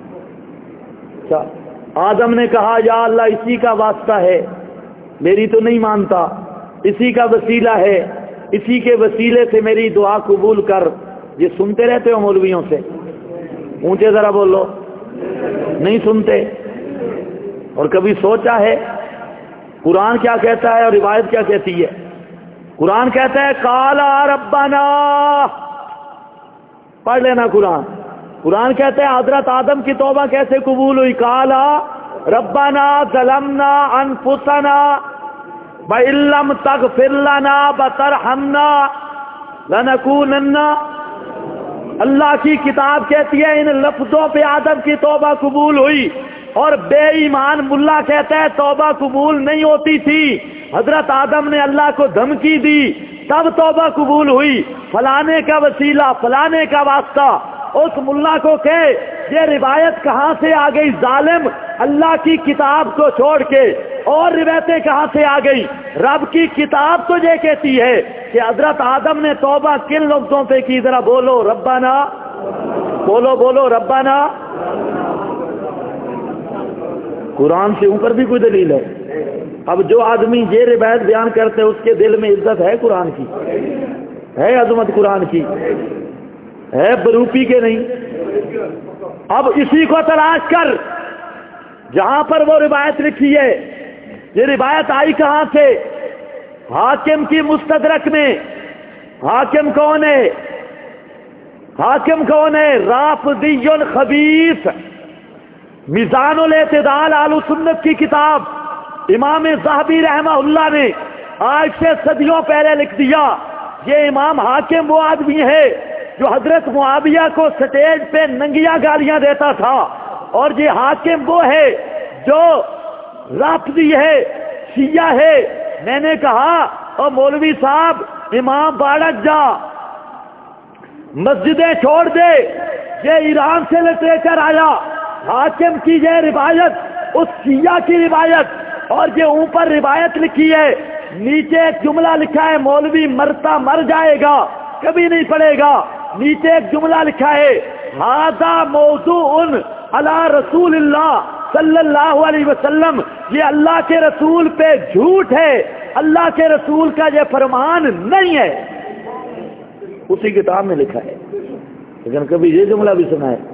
آدم نے کہا یا اللہ اسی کا واسطہ ہے، میری تو نہیں مانتا، اسی کا وسیلہ ہے، اسی کے وسیلے سے میری دعا قبول کر. یہ سنتے رہتے ہو مولویوں سے؟ اونچے ذرا بولو. نہیں سنتے؟ اور کبھی سوچا ہے قرآن کیا کہتا ہے اور روایت کیا کہتی ہے؟ قرآن کہتا ہے قالا ربنا، پڑھ لینا قرآن. قرآن کہتا ہے حضرت آدم کی توبہ کیسے قبول ہوئی؟ قالا ربنا ظلمنا انفسنا وَإِن لَّمْ تَغْفِرْ لَنَا وَتَرْحَمْنَا لَنَكُونَنَّ. اللہ کی کتاب کہتی ہے ان لفظوں پہ آدم کی توبہ قبول ہوئی، اور بے ایمان ملا کہتا ہے توبہ قبول نہیں ہوتی تھی. حضرت آدم نے اللہ کو دھمکی دی تب توبہ قبول ہوئی. فلانے کا وسیلہ، فلانے کا واسطہ. اس ملا کو کہے یہ روایت کہاں سے آ گئی ظالم؟ اللہ کی کتاب کو چھوڑ کے اور روایتیں کہاں سے آ گئی؟ رب کی کتاب تو یہ کہتی ہے کہ حضرت آدم نے توبہ کن لفظوں پہ کی؟ ذرا بولو ربنا، بولو بولو ربنا. قرآن سے اوپر بھی کوئی دلیل ہے؟ اب جو آدمی یہ روایت بیان کرتے اس کے دل میں عزت ہے قرآن کی؟ ہے عظمت قرآن کی؟ ہے بروپی کے نہیں؟ اب اسی کو تلاش کر جہاں پر وہ روایت لکھی ہے. یہ روایت آئی کہاں سے؟ حاکم کی مستدرک میں. حاکم کون ہے؟ حاکم کون ہے؟ رافضی خبیث. میزان الاعتدال اہل سنت کی کتاب امام ذہبی رحمہ اللہ نے آج سے صدیوں پہلے لکھ دیا. یہ امام حاکم وہ آدمی ہے جو حضرت معاویہ کو سٹیج پہ ننگیاں گالیاں دیتا تھا، اور یہ حاکم وہ ہے جو رافضی ہے، شیعہ ہے. میں نے کہا او مولوی صاحب امام باڑک جا، مسجدیں چھوڑ دے، یہ ایران سے لٹریچر آیا. حاکم کی یہ روایت اس شیعہ کی روایت، اور یہ اوپر روایت لکھی ہے، نیچے ایک جملہ لکھا ہے مولوی مرتا مر جائے گا کبھی نہیں پڑے گا. نیچے ایک جملہ لکھا ہے ھذا موضوع علی رسول اللہ صلی اللہ علیہ وسلم، یہ اللہ کے رسول پہ جھوٹ ہے، اللہ کے رسول کا یہ فرمان نہیں ہے. اسی کتاب میں لکھا ہے، لیکن کبھی یہ جملہ بھی سنا ہے؟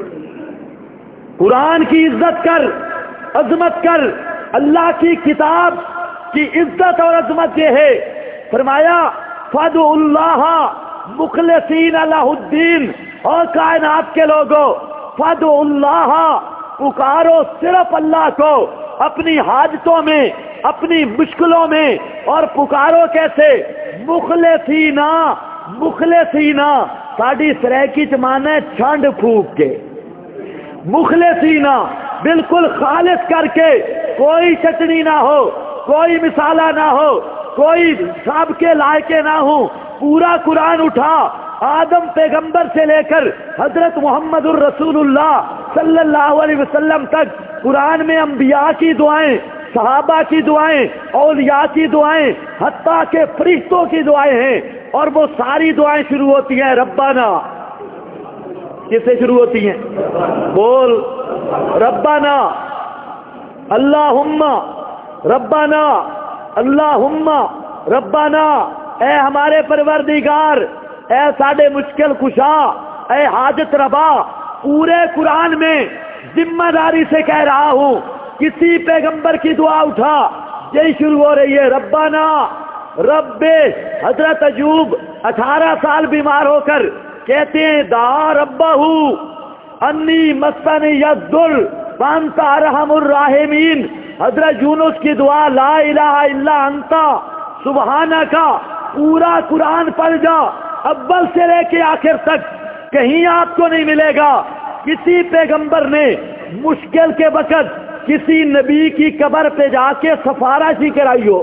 قرآن کی عزت کر، عظمت کر. اللہ کی کتاب کی عزت اور عظمت یہ ہے، فرمایا فادعوا اللہ مخلصین لہ الدین. اور کائنات کے لوگوں فادعوا اللہ، پکارو صرف اللہ کو اپنی حاجتوں میں، اپنی مشکلوں میں. اور پکارو کیسے؟ مخلصینا. مخلصینا ساڑی سریکی چمانے چھانڈ پھوک کے. مخلصینا بالکل خالص کر کے، کوئی چٹنی نہ ہو، کوئی مسالہ نہ ہو، کوئی سابقے لائقے نہ ہوں. پورا قرآن اٹھا، آدم پیغمبر سے لے کر حضرت محمد الرسول اللہ صلی اللہ علیہ وسلم تک قرآن میں انبیاء کی دعائیں، صحابہ کی دعائیں، اولیاء کی دعائیں، حتیٰ کہ فرشتوں کی دعائیں ہیں. اور وہ ساری دعائیں شروع ہوتی ہیں ربنا. کس سے شروع ہوتی ہیں؟ بول ربنا، اللہم ربنا، اللہم ربنا. اے ہمارے پروردگار، اے ساڈے مشکل کشا، اے حاجت روا. پورے قرآن میں ذمہ داری سے کہہ رہا ہوں، کسی پیغمبر کی دعا اٹھا یہی شروع ہو رہی ہے ربنا. رب حضرت ایوب 18 سال بیمار ہو کر کہتے ہیں دعا ربہ انی مسنی الضر وانت ارحم الراحمین. حضرت یونس کی دعا لا الہ الا انت سبحانہ کا پورا قرآن پڑھ جا اول سے لے کے آخر تک، کہیں آپ کو نہیں ملے گا کسی پیغمبر نے مشکل کے وقت کسی نبی کی قبر پہ جا کے سفارشی کرائی ہو.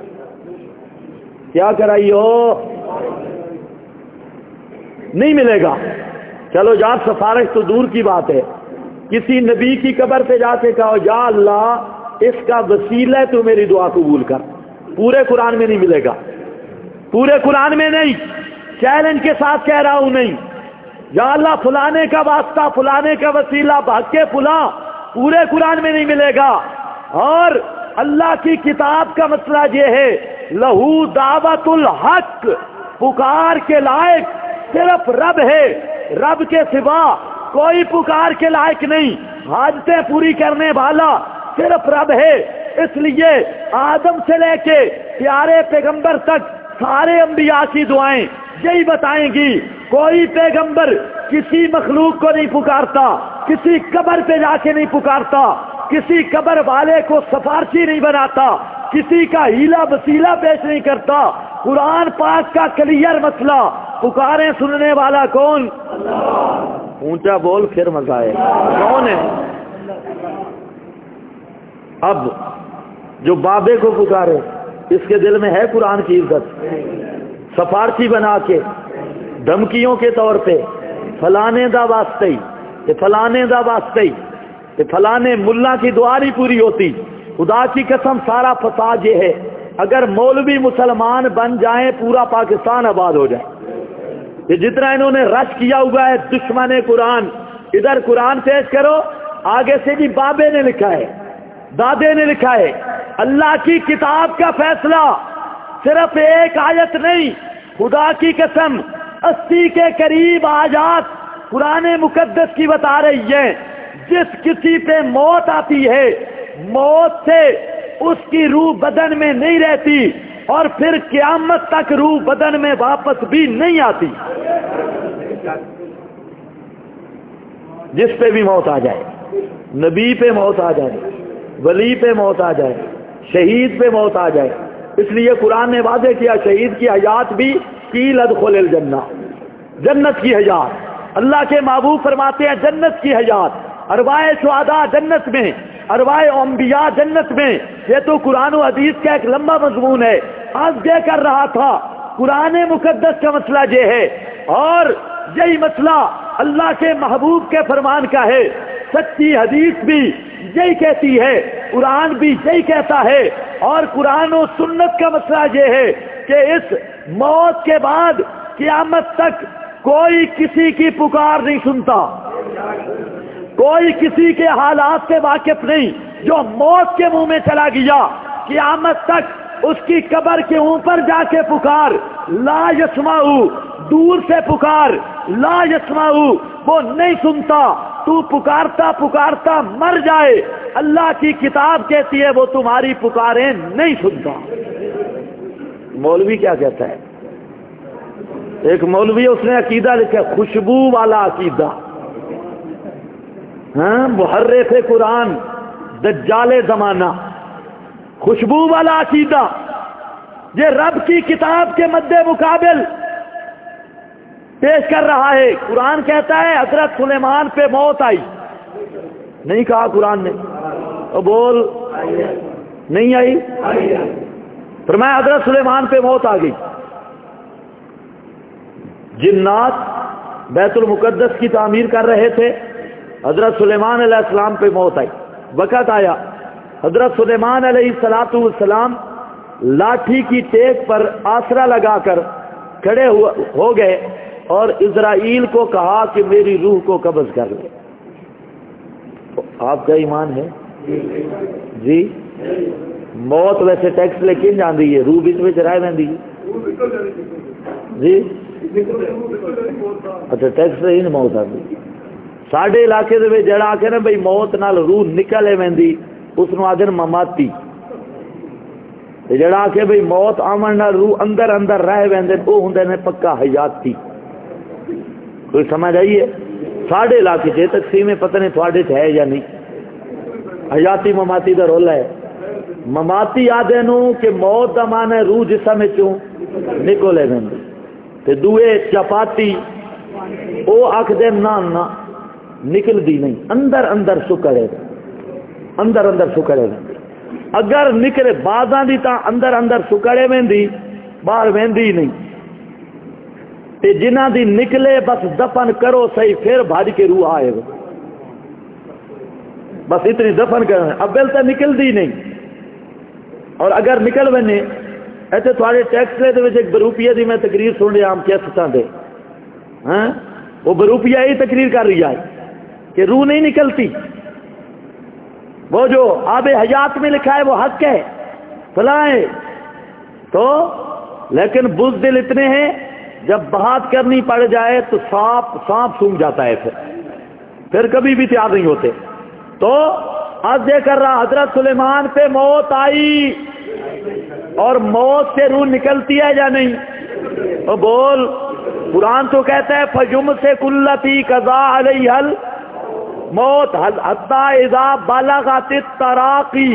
کیا کرائی ہو؟ نہیں ملے گا. چلو یار سفارش تو دور کی بات ہے، کسی نبی کی قبر پہ جا کے کہو یا اللہ اس کا وسیلہ تو میری دعا قبول کر، پورے قرآن میں نہیں ملے گا. پورے قرآن میں نہیں، چیلنج کے ساتھ کہہ رہا ہوں نہیں. یا اللہ فلانے کا واسطہ، فلانے کا وسیلہ، بھاگ کے فلاں، پورے قرآن میں نہیں ملے گا. اور اللہ کی کتاب کا مسئلہ یہ ہے لہو دعوت الحق، پکار کے لائق صرف رب ہے، رب کے سوا کوئی پکار کے لائق نہیں. حاجتیں پوری کرنے والا صرف رب ہے. اس لیے آدم سے لے کے پیارے پیغمبر تک سارے انبیاء کی دعائیں یہی بتائیں گی. کوئی پیغمبر کسی مخلوق کو نہیں پکارتا، کسی قبر پہ جا کے نہیں پکارتا، کسی قبر والے کو سفارشی نہیں بناتا، کسی کا ہیلا وسیلہ پیش نہیں کرتا. قرآن پاک کا کلیئر مسئلہ، پکاریں سننے والا کون؟ اونچا بول پھر مزہ آئے. کون ہے؟ اب جو بابے کو پکارے اس کے دل میں ہے قرآن کی عزت؟ سفارشی بنا کے دھمکیوں کے طور پہ فلانے دا واسطے ہی، فلانے دا واسطے ہی، فلانے ملا کی دعا نہیں پوری ہوتی. خدا کی قسم سارا فساد یہ ہے اگر مولوی مسلمان بن جائیں پورا پاکستان آباد ہو جائے. یہ جتنا انہوں نے رش کیا ہوا ہے دشمن قرآن، ادھر قرآن پیش کرو، آگے سے بھی بابے نے لکھا ہے، دادے نے لکھا ہے. اللہ کی کتاب کا فیصلہ صرف ایک آیت نہیں، خدا کی قسم 80 کے قریب آیات قرآن مقدس کی بتا رہی ہے. جس کسی پہ موت آتی ہے موت سے اس کی روح بدن میں نہیں رہتی اور پھر قیامت تک روح بدن میں واپس بھی نہیں آتی. جس پہ بھی موت آ جائے، نبی پہ موت آ جائے، ولی پہ موت آ جائے، شہید پہ موت آ جائے. اس لیے قرآن نے واضح کیا شہید کی حیات بھی قیل ادخل الجنہ، جنت کی حیات. اللہ کے محبوب فرماتے ہیں جنت کی حیات. ارواح شہداء جنت میں، ارواح انبیاء جنت میں. یہ تو قرآن و حدیث کا ایک لمبا مضمون ہے. آج یہ کر رہا تھا قرآن مقدس کا مسئلہ یہ ہے اور یہی مسئلہ اللہ کے محبوب کے فرمان کا ہے. سچی حدیث بھی یہی کہتی ہے، قرآن بھی یہی کہتا ہے. اور قرآن و سنت کا مسئلہ یہ ہے کہ اس موت کے بعد قیامت تک کوئی کسی کی پکار نہیں سنتا، کوئی کسی کے حالات سے واقف نہیں. جو موت کے منہ میں چلا گیا قیامت تک اس کی قبر کے اوپر جا کے پکار، لا یسمعو، دور سے پکار، لا یسمعو، وہ نہیں سنتا. تو پکارتا پکارتا مر جائے، اللہ کی کتاب کہتی ہے وہ تمہاری پکاریں نہیں سنتا. مولوی کیا کہتا ہے؟ ایک مولوی اس نے عقیدہ لکھا خوشبو والا عقیدہ، ہاں محرف قرآن دجال زمانہ، خوشبو والا عقیدہ. یہ رب کی کتاب کے مد مقابل پیش کر رہا ہے. قرآن کہتا ہے حضرت سلیمان پہ موت آئی، نہیں کہا قرآن نے؟ تو بول نہیں آئی؟ فرمایا حضرت سلیمان پہ موت آ گئی. جنات بیت المقدس کی تعمیر کر رہے تھے، حضرت سلیمان علیہ السلام پہ موت آئی. وقت آیا حضرت سلیمان علیہ السلام لاٹھی کی ٹیک پر آسرا لگا کر کھڑے ہو گئے اور اسرائیل کو کہا کہ میری روح کو قبض کر لے. آپ کا ایمان ہے جی؟ موت ویسے ٹیکس لیکن جاندی ہے، روح بچ میں چرائے بہندی جی. اچھا ٹیکس سے ہی نہیں موت آتی. ساڈے علاقے دے جڑا آ کے نا بھائی موت نال روح نکلے ویندی اس نو آدن مماتی. جڑا آ کے بھائی موت آمن نال روح اندر اندر رہ ویندے وہ ہوندے نے پکا حیاتی. کوئی سمجھ آئیے؟ ساڈے علاقے سے تقسیم پتہ نہیں تھوڑے ہے یا نہیں. حیاتی مماتی دا رولا ہے. ममाती आदे नू कि मौत दा माना रूह जिसम विचों निकले वेंदी ते दूए चपाती ओ आखदे ना ना निकलदी नहीं, अंदर अंदर सुकड़े अंदर अंदर सुकड़े वेंदी। अगर निकले बादां दी तां अंदर अंदर सुकड़े वेंदी, बाहर वेंदी नहीं। ते जिन्हां दी निकले बस दफन करो सही, फिर भज के रूह आए, बस इतनी दफन करो, अव्वल तो निकलदी नहीं। और अगर निकल वने ऐसे थोड़े टैक्सले दे विच एक बरूपिया दी मैं तकरीर सुन रहा आम कैसटां दे, हैं वो बरूपिया ही तकरीर कर रही है कि रूह नहीं निकलती, वो जो आबे हयात में लिखा है वो हक है फलाए तो, लेकिन बुज़दिल इतने हैं जब बात करनी पड़ जाए तो सांप सूंघ जाता है, फिर कभी भी तैयार नहीं होते। तो आज कर रहा हजरत सुलेमान पे मौत आई और मौत से रूह निकलती है या नहीं? तो बोल, कुरान तो कहता है फजुम से कुल्लती कज़ा अलैहल मौत हत्ता इज़ा बलगतित तराकी,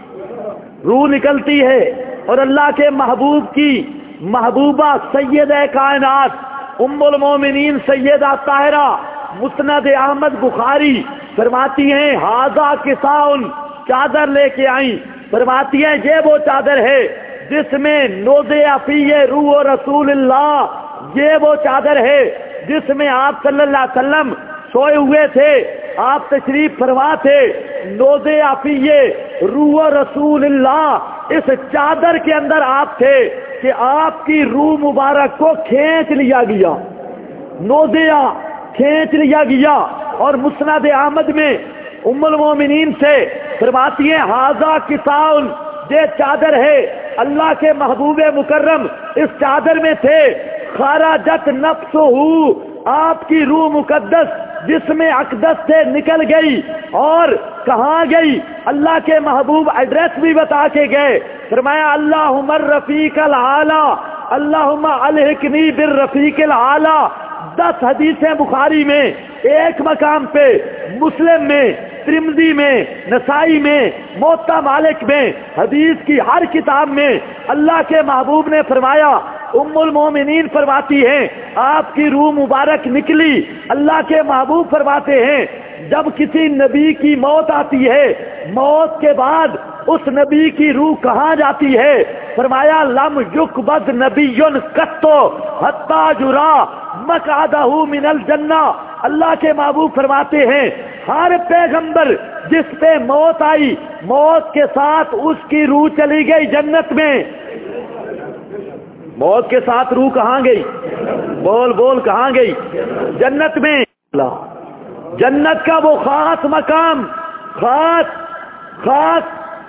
रूह निकलती है। और अल्लाह के महबूब की महबूबा सैयद-ए कायनात उम्मुल मोमिनीन सैयदा ताहिरा मुस्नद अहमद बुखारी फरमाती हैं हाजा किसाउन, चादर लेके आई, फरमाती हैं ये वो चादर है जिसमें नोज़े अफिये रूह रसूलुल्लाह, ये वो चादर है जिसमें आप सल्लल्लाहु अलैहि वसल्लम सोए हुए थे, आप तशरीफ फरमा थे, नोज़े अफिये रूह रसूलुल्लाह, इस चादर के अंदर आप थे कि आपकी रूह मुबारक को खींच लिया गया, नोज़िया खींच लिया गया। और मुस्नद अहमद में उम्मुल मोमिनीन से फरमाती है हाजा किसाउन, ये चादर है, अल्लाह के महबूबे मुकर्रम इस चादर में थे, खराजत नफ्सुहु, आपकी रूह मुकद्दस जिसमें अकदस से निकल गई। और कहाँ गई? अल्लाह के महबूब एड्रेस भी बता के गए, फरमाया अल्लाहुम्मा रफीकल आला, अल्लाहुम्मा अलहिकनी बिर रफीकल आला। 10 हदीसें बुखारी में, एक मकाम पे मुस्लिम में, तिरमिज़ी में, नसाई में, मुवत्ता मालिक में, हदीस की हर किताब में अल्लाह के महबूब ने फरमाया, उम्मुल मोमिनीन फरमाती हैं आपकी रूह मुबारक निकली। अल्लाह के महबूब फरमाते हैं जब किसी नबी की मौत आती है, मौत के बाद उस नबी की रूह कहाँ जाती है? फरमाया लम युकबद नबियुन कत्तो हत्ता जुरा मक़अदहु मिनल जन्ना। अल्लाह के महबूब फरमाते हैं हर पैगंबर जिस पे मौत आई, मौत के साथ उसकी रूह चली गई जन्नत में। मौत के साथ रूह कहाँ गई? बोल बोल, कहाँ गई? जन्नत में। जन्नत का वो खास मकाम, खास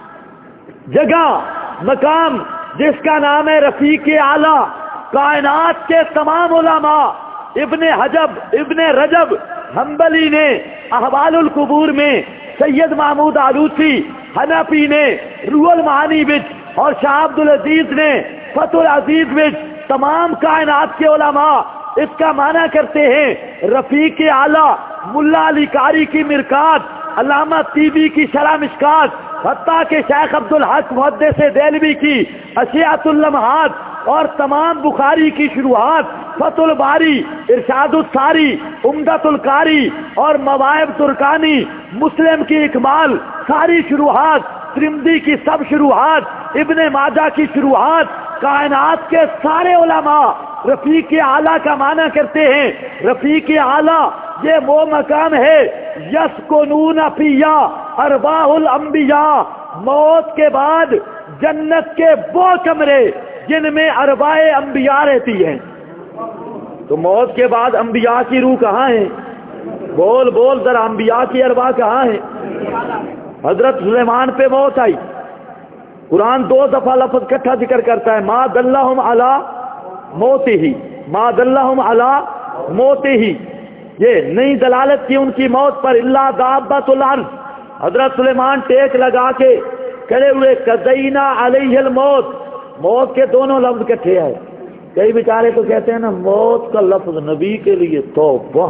जगह, मकाम जिसका नाम है रफीक आला। कायनात के तमाम उलमा, इब्ने रजब हम्बली ने अहवालुल कुबूर में, सैयद महमूद आलूसी हनफी ने रूहुल मानी विच, और शाह अब्दुल अजीज ने फतुल अजीज विच, तमाम कायनात के उलमा इसका माना करते हैं रफीक आला। मुल्ला अली कारी की मिरकात, अल्लामा तीबी की शरह मिशकात, हत्ता के शेख अब्दुल हक मुहद्दिस देलवी की अशियातुल लम्हात, और तमाम बुखारी की शुरुआत, फतुल बारी, इरशादुल सारी, उम्दतुल कारी और मवाइब तुर्कानी, मुस्लिम की इकमाल, सारी शुरुआत, तिरमिज़ी की सब शुरुआत, इब्ने माजा की शुरुआत, कायनात के सारे उलमा रफीक आला का माना करते हैं। रफीक आला ये वो मकाम है यस्कुनून फिया अरवाहुल अंबिया, मौत के बाद जन्नत के वो कमरे जिनमें अरवाए अंबिया रहती हैं। तो मौत के बाद अंबिया की रूह कहाँ है? बोल बोल जरा, अंबिया की अरवा कहाँ है? हजरत सुलेमान पे मौत आई, कुरान 2 दफा लफ्ज इकट्ठा जिक्र करता है, मा दल्लहुम अला मौतिही, मा दल्लहुम अला मौतिही, ये नहीं दलालत की उनकी मौत पर, इल्ला दाब्बतुल अर्ज़। हजरत सुलेमान टेक लगा के खड़े हुए, कज़ैना अलैहिल मौत, मौत के दोनों लफ्ज इकट्ठे हैं। कई बेचारे तो कहते हैं ना मौत का लफ्ज नबी के लिए तौबा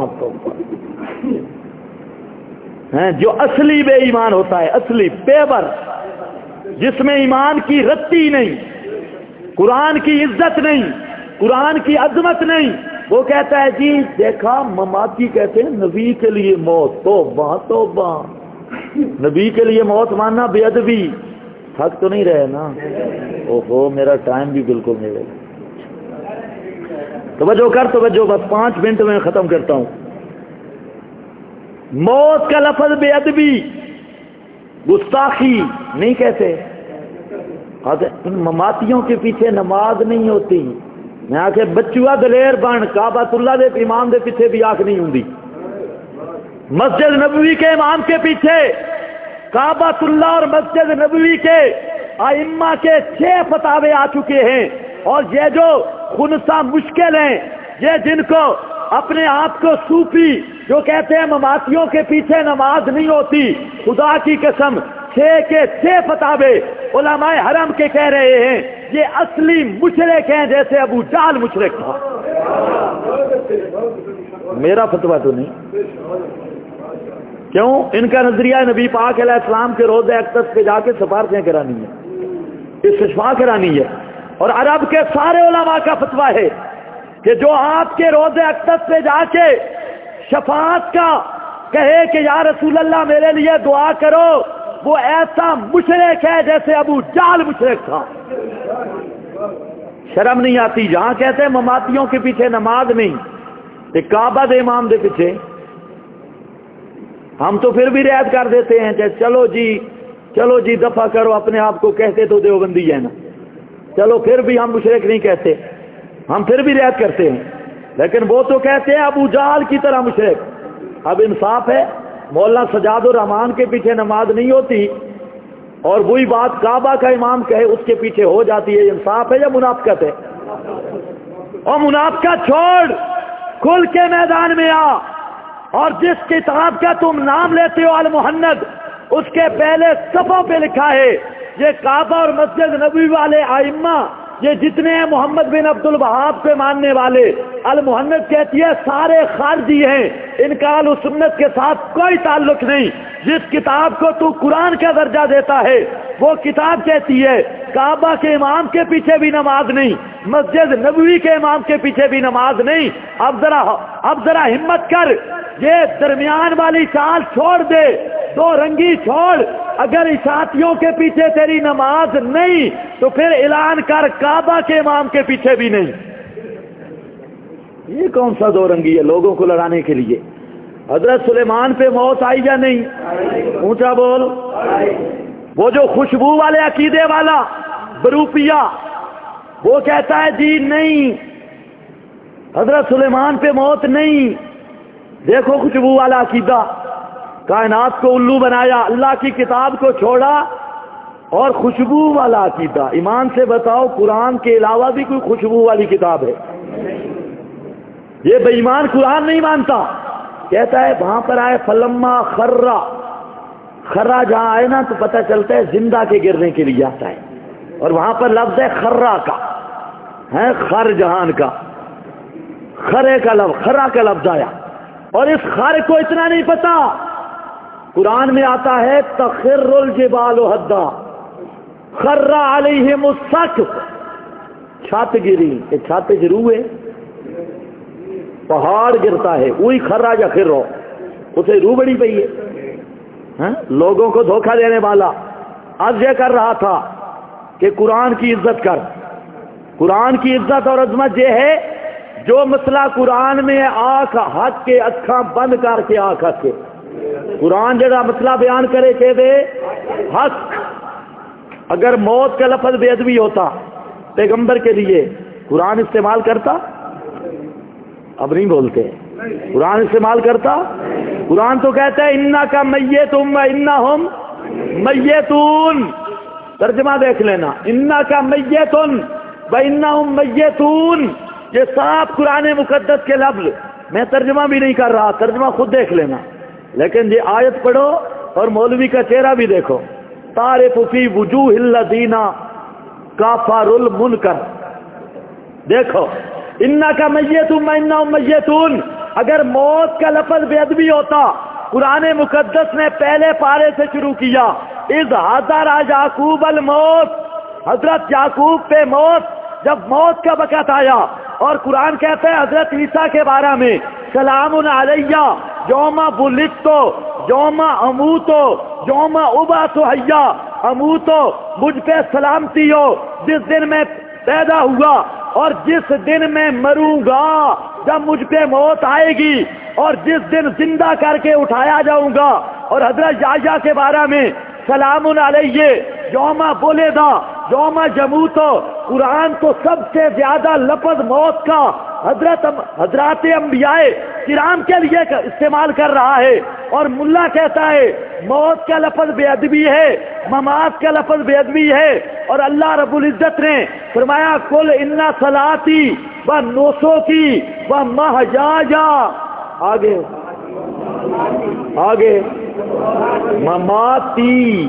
हैं, जो असली बेईमान होता है, असली पेवर, جس میں ایمان کی رتی نہیں، قرآن کی عزت نہیں، قرآن کی عظمت نہیں، وہ کہتا ہے جی دیکھا مماتی کہتے ہیں نبی کے لیے موت، توبہ توبہ، نبی کے لیے موت ماننا بے ادبی۔ تھک تو نہیں رہے نا؟ اوہو میرا ٹائم بھی بالکل نہیں رہے۔ توجہ کر توجہ، بس 5 منٹ میں ختم کرتا ہوں۔ موت کا لفظ بے ادبی، گستاخی نہیں کہتے۔ ان مماتیوں کے پیچھے نماز نہیں ہوتی۔ میں آ کے بچوا دلیر بن کعبۃ اللہ دے امام دے پیچھے بھی آنکھ نہیں ہوندی، مسجد نبوی کے امام کے پیچھے، کعبۃ اللہ اور مسجد نبوی کے ائمہ کے 6 فتاوے آ چکے ہیں، اور یہ جو خنثی مشکل ہیں، یہ جن کو اپنے آپ کو صوفی جو کہتے ہیں مماتیوں کے پیچھے نماز نہیں ہوتی، خدا کی قسم 6 کے 6 فتاوے علماء حرم کے کہہ رہے ہیں یہ اصلی مشرک ہیں، جیسے ابو جہل مشرک تھا۔ میرا فتویٰ تو نہیں، کیوں؟ ان کا نظریہ نبی پاک علیہ السلام کے روضہ اقدس پہ جا کے سفارشیں کرانی ہے، استشفاء کرانی ہے، اور عرب کے سارے علماء کا فتویٰ ہے کہ جو آپ کے روضہ اقدس پہ جا کے شفاعت کا کہے کہ یا رسول اللہ میرے لیے دعا کرو، وہ ایسا مشرک ہے جیسے ابو جہل مشرک تھا۔ شرم نہیں آتی؟ جہاں کہتے ہیں مماتیوں کے پیچھے نماز نہیں، کعبہ دے امام دے پیچھے ہم تو پھر بھی رعایت کر دیتے ہیں کہ چلو جی دفع کرو اپنے آپ کو، کہتے تو دیوبندی ہے نا، چلو پھر بھی ہم مشرک نہیں کہتے، ہم پھر بھی رعایت کرتے ہیں، لیکن وہ تو کہتے ہیں ابو جہل کی طرح مشرک۔ اب انصاف ہے، مولانا سجاد الرحمان کے پیچھے نماز نہیں ہوتی اور وہی بات کعبہ کا امام کہے اس کے پیچھے ہو جاتی ہے، انصاف ہے یا منافقت ہے؟ اور منافقت چھوڑ، کھل کے میدان میں آ، اور جس کتاب کا تم نام لیتے ہو المحند، اس کے پہلے صفحوں پہ لکھا ہے یہ کعبہ اور مسجد نبوی والے ائمہ، یہ جتنے ہیں محمد بن عبد الوہاب کے ماننے والے، المحند کہتی ہے سارے خارجی ہیں، ان کا اہل سنت کے ساتھ کوئی تعلق نہیں۔ جس کتاب کو تو قرآن کا درجہ دیتا ہے وہ کتاب کہتی ہے کعبہ کے امام کے پیچھے بھی نماز نہیں، مسجد نبوی کے امام کے پیچھے بھی نماز نہیں۔ اب ذرا ہمت کر، یہ درمیان والی چال چھوڑ دے، 2 رنگی چھوڑ، اگر اشاعتیوں کے پیچھے تیری نماز نہیں تو پھر اعلان کر کعبہ کے امام کے پیچھے بھی نہیں۔ یہ کون سا 2 رنگی ہے لوگوں کو لڑانے کے لیے؟ حضرت سلیمان پہ موت آئی یا نہیں؟ اونچا بول۔ وہ جو خوشبو والے عقیدے والا بروپیا، وہ کہتا ہے جی نہیں حضرت سلیمان پہ موت نہیں۔ دیکھو خوشبو والا عقیدہ، کائنات کو الو بنایا، اللہ کی کتاب کو چھوڑا، اور خوشبو والا عقیدہ۔ ایمان سے بتاؤ قرآن کے علاوہ بھی کوئی خوشبو والی کتاب ہے؟ یہ بے ایمان قرآن نہیں مانتا، کہتا ہے وہاں پر آئے فلما خرا جہاں آئے نا تو پتہ چلتا ہے زندہ کے گرنے کے لیے آتا ہے، اور وہاں پر لفظ ہے خرا کا، ہے خر جہان کا، خرے کا لفظ، خرا کا لفظ آیا، اور اس خر کو اتنا نہیں پتا، قرآن میں آتا ہے تخر الجبال حدا خر علیہم السقف، چھت گری، کہ چھت گروے پہاڑ گرتا ہے، وہی خرا یا خرو، اسے رو بڑی پئی ہے۔ لوگوں کو دھوکہ دینے والا عرض یہ کر رہا تھا کہ قرآن کی عزت کر، قرآن کی عزت اور عظمت یہ ہے جو مسئلہ قرآن میں آنکھ حق کے اکھاں بند کر کے آنکھ کے قرآن جڑا مسئلہ بیان کرے کہ دے حق۔ اگر موت کا لفظ بے ادبی ہوتا پیغمبر کے لیے، قرآن استعمال کرتا؟ اب نہیں بولتے، قرآن استعمال کرتا؟ قرآن تو کہتا ہے انکا میتون و انہم میتون، ترجمہ دیکھ لینا، انکا میتون و انہم میتون، یہ صاف قرآن مقدس کے لفظ، میں ترجمہ بھی نہیں کر رہا، ترجمہ خود دیکھ لینا، لیکن یہ آیت پڑھو اور مولوی کا چہرہ بھی دیکھو، تعرف فی وجوہ الذین کفروا المنکر، دیکھو انکا میتون و انہم میتون۔ اگر موت کا لفظ بے ادبی ہوتا، قرآن مقدس نے پہلے پارے سے شروع کیا، اذ حضر یعقوب الموت، حضرت یعقوب پہ موت، جب موت کا وقت آیا، اور قرآن کہتا ہے حضرت عیسیٰ کے بارے میں سلام علیہ یوم ولدت یوم اموت یوم ابعث حیا، اموت مجھ پہ سلامتی ہو جس دن میں پیدا ہوا اور جس دن میں مروں گا، جب مجھ پہ موت آئے گی، اور جس دن زندہ کر کے اٹھایا جاؤں گا۔ اور حضرت یحییٰ کے بارے میں سلام علیہ یوم ولدا یوم یموت، قرآن تو سب سے زیادہ لفظ موت کا حضرات انبیاء کرام کے لیے استعمال کر رہا ہے، اور ملا کہتا ہے موت کا لفظ بے ادبی ہے، ممات کا لفظ بے ادبی ہے، اور اللہ رب العزت نے فرمایا کل ان صلاتی و نسکی و محیایا، آگے مماتی،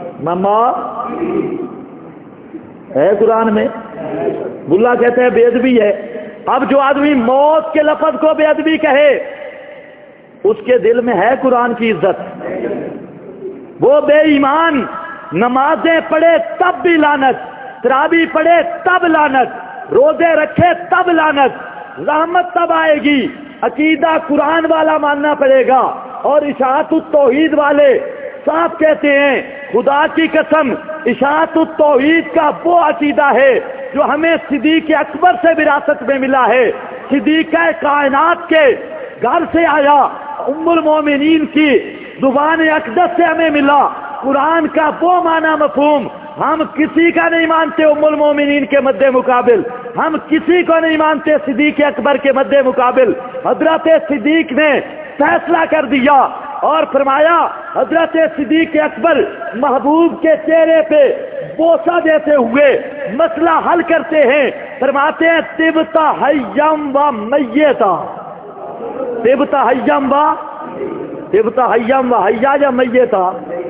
ہے قرآن میں، ملا کہتے ہیں بے ادبی ہے۔ اب جو آدمی موت کے لفظ کو بے ادبی کہے اس کے دل میں ہے قرآن کی عزت، وہ بے ایمان، نمازیں پڑھے تب بھی لعنت، تراویح پڑھے تب لعنت، روزے رکھے تب لعنت، رحمت تب آئے گی۔ عقیدہ قرآن والا ماننا پڑے گا، اور اشاعت التوحید والے صاف کہتے ہیں خدا کی قسم اشاعت التوحید کا وہ عقیدہ ہے جو ہمیں صدیق اکبر سے وراثت میں ملا ہے، صدیق کائنات کے گھر سے آیا، ام المومنین کی زبان اقدس سے ہمیں ملا۔ قرآن کا وہ معنی مفہوم ہم کسی کا نہیں مانتے ام المومنین کے مد مقابل، ہم کسی کو نہیں مانتے صدیق اکبر کے مد مقابل۔ حضرت صدیق نے فیصلہ کر دیا اور فرمایا، حضرت صدیق اکبر محبوب کے چہرے پہ بوسہ دیتے ہوئے مسئلہ حل کرتے ہیں، فرماتے ہیں طبتا حیم و میتا، طبتا حیم و حیا یا میتا۔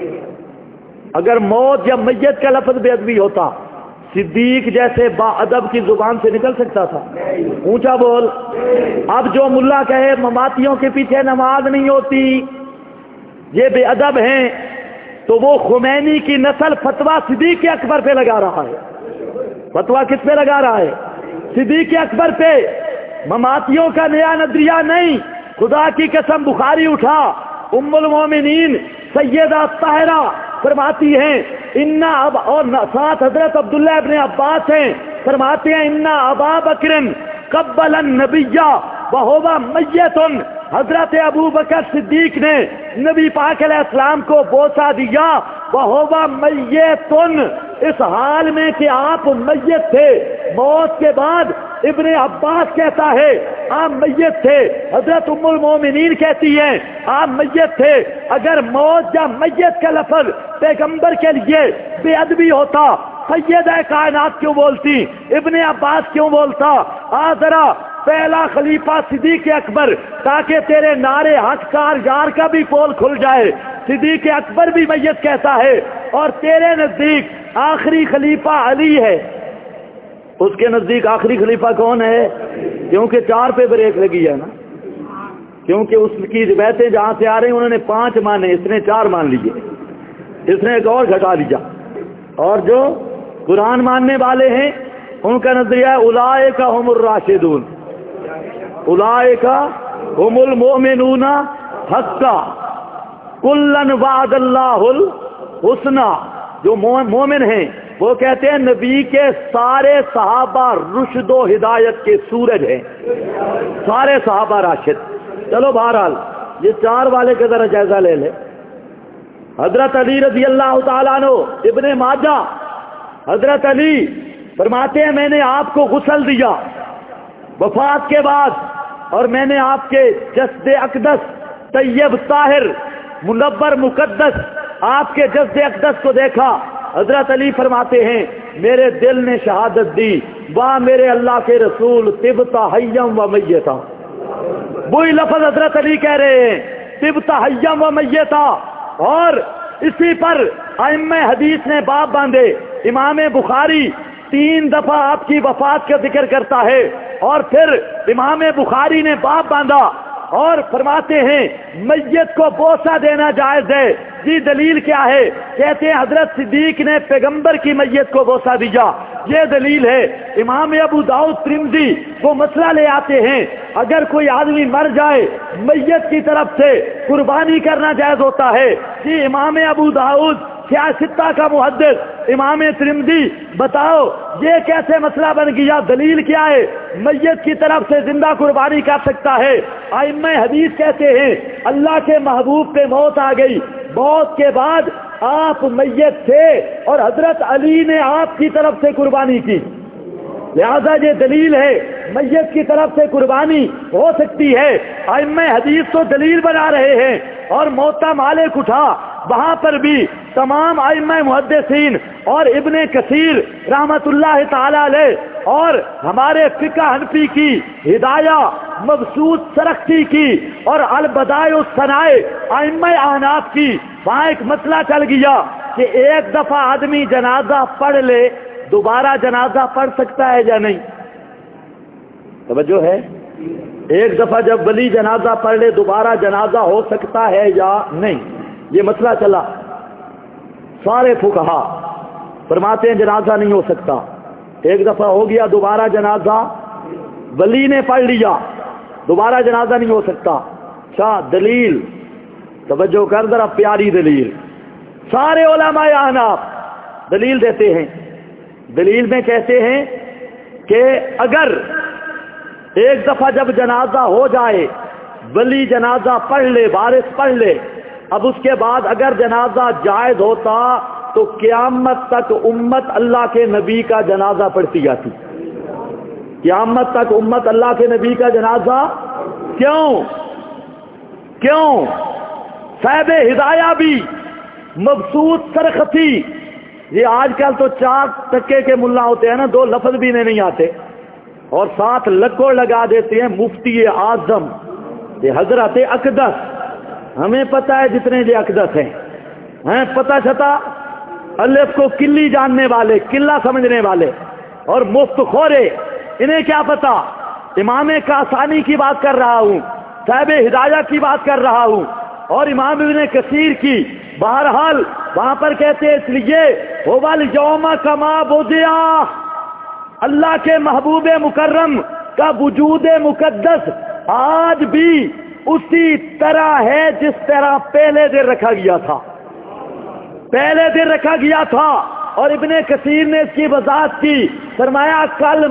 اگر موت یا میت کا لفظ بے ادبی ہوتا صدیق جیسے با ادب کی زبان سے نکل سکتا تھا؟ اونچا بول۔ اب جو ملا کہے مماتیوں کے پیچھے نماز نہیں ہوتی، یہ بے ادب ہیں، تو وہ خمینی کی نسل فتویٰ صدیق اکبر پہ لگا رہا ہے۔ فتویٰ کس پہ لگا رہا ہے؟ صدیق اکبر پہ۔ مماتیوں کا نیا نظریہ نہیں، خدا کی قسم بخاری اٹھا، ام المومنین سیدہ طاہرہ فرماتی ہیں انا اب، اور ساتھ حضرت عبداللہ ابن عباس ہیں، فرماتے ہیں انا ابا بکر قبل النبی وہو میت، حضرت ابو بکر صدیق نے نبی پاک علیہ السلام کو بوسہ دیا، وہو میت، اس حال میں کہ آپ میت تھے۔ موت کے بعد ابن عباس کہتا ہے آپ میت تھے، حضرت ام المومنین کہتی ہیں آپ میت تھے۔ اگر موت یا میت کا لفظ پیغمبر کے لیے بے ادبی ہوتا، سیدہ کائنات کیوں بولتی، ابن عباس کیوں بولتا؟ ذرا پہلا خلیفہ صدیق اکبر، تاکہ تیرے نعرے حق کار یار کا بھی پول کھل جائے۔ صدیق اکبر بھی میت کہتا ہے، اور تیرے نزدیک آخری خلیفہ علی ہے، اس کے نزدیک آخری خلیفہ کون ہے؟ کیونکہ 4 پہ بریک لگی ہے نا، کیونکہ اس کی روایتیں جہاں سے آ رہی ہیں انہوں نے 5 مانے، اس نے 4 مان لیے، اس نے ایک اور گھٹا لیا۔ اور جو قرآن ماننے والے ہیں ان کا نظریہ ہے اولئک هم الراشدون، اولئک هم المؤمنون حقا کلا وعد اللہ الحسنی۔ جو مومن ہیں وہ کہتے ہیں نبی کے سارے صحابہ رشد و ہدایت کے سورج ہیں، سارے صحابہ راشد۔ چلو بہرحال یہ 4 والے کا ذرا جائزہ لے لے۔ حضرت علی رضی اللہ تعالیٰ عنہ، ابن ماجہ، حضرت علی فرماتے ہیں میں نے آپ کو غسل دیا وفات کے بعد، اور میں نے آپ کے جسد اقدس طیب طاہر منور مقدس آپ کے جسد اقدس کو دیکھا۔ حضرت علی فرماتے ہیں میرے دل نے شہادت دی، واہ میرے اللہ کے رسول طبتا حیم و میتا۔ وہی لفظ حضرت علی کہہ رہے ہیں طبتا حیم و میتا۔ اور اسی پر ائمہ حدیث نے باب باندھے۔ امام بخاری 3 دفعہ آپ کی وفات کا ذکر کرتا ہے، اور پھر امام بخاری نے باب باندھا اور فرماتے ہیں میت کو بوسہ دینا جائز ہے. جی دلیل کیا ہے؟ کہتے ہیں حضرت صدیق نے پیغمبر کی میت کو بوسہ دیا. یہ دلیل ہے. امام ابو داؤد ترمذی وہ مسئلہ لے آتے ہیں اگر کوئی آدمی مر جائے میت کی طرف سے قربانی کرنا جائز ہوتا ہے. جی امام ابو داؤد سیاستہ کا محدث امام ترمذی بتاؤ یہ کیسے مسئلہ بن گیا؟ دلیل کیا ہے؟ میت کی طرف سے زندہ قربانی کر سکتا ہے. ائمہ حدیث کہتے ہیں اللہ کے محبوب پہ موت آ گئی, موت کے بعد آپ میت تھے اور حضرت علی نے آپ کی طرف سے قربانی کی, لہذا یہ دلیل ہے میت کی طرف سے قربانی ہو سکتی ہے. ائمہ حدیث تو دلیل بنا رہے ہیں اور موتا مالک اٹھا وہاں پر بھی تمام ائمہ محدثین اور ابن کثیر رحمت اللہ تعالی علیہ اور ہمارے فقہ حنفی کی ہدایہ مبسوط سرخسی کی اور البدائع والثنائے ائمہ احناف کی وہاں ایک مسئلہ چل گیا کہ ایک دفعہ آدمی جنازہ پڑھ لے دوبارہ جنازہ پڑھ سکتا ہے یا نہیں؟ توجہ ہے؟ ایک دفعہ جب ولی جنازہ پڑھ لے دوبارہ جنازہ ہو سکتا ہے یا نہیں؟ یہ مسئلہ چلا. سارے فقہا فرماتے ہیں جنازہ نہیں ہو سکتا. ایک دفعہ ہو گیا دوبارہ جنازہ ولی نے پڑھ لیا دوبارہ جنازہ نہیں ہو سکتا. اچھا دلیل توجہ کر ذرا پیاری دلیل. سارے علماء احناف دلیل دیتے ہیں. دلیل میں کہتے ہیں کہ اگر ایک دفعہ جب جنازہ ہو جائے ولی جنازہ پڑھ لے وارث پڑھ لے اب اس کے بعد اگر جنازہ جائز ہوتا تو قیامت تک امت اللہ کے نبی کا جنازہ پڑھتی جاتی. قیامت تک امت اللہ کے نبی کا جنازہ کیوں صاحب ہدایہ بھی مبسوط سرخسی یہ آج کل تو 4 ٹکے کے ملا ہوتے ہیں نا, 2 لفظ بھی نہیں آتے اور ساتھ لکڑ لگا دیتے ہیں مفتی اعظم یہ حضرت اقدس. ہمیں پتہ ہے جتنے یہ اقدس ہیں پتہ چھتا الف کو کلی جاننے والے قلعہ سمجھنے والے اور مفت خورے انہیں کیا پتا. امام کاسانی کی بات کر رہا ہوں, صاحب ہدایہ کی بات کر رہا ہوں اور امام ابن کثیر کی. بہرحال وہاں پر کہتے ہیں اس لیے والیوم کما بدع اللہ کے محبوب مکرم کا وجود مقدس آج بھی اسی طرح ہے جس طرح پہلے دن رکھا گیا تھا. اور ابن کثیر نے اس کی وضاحت کی, فرمایا کل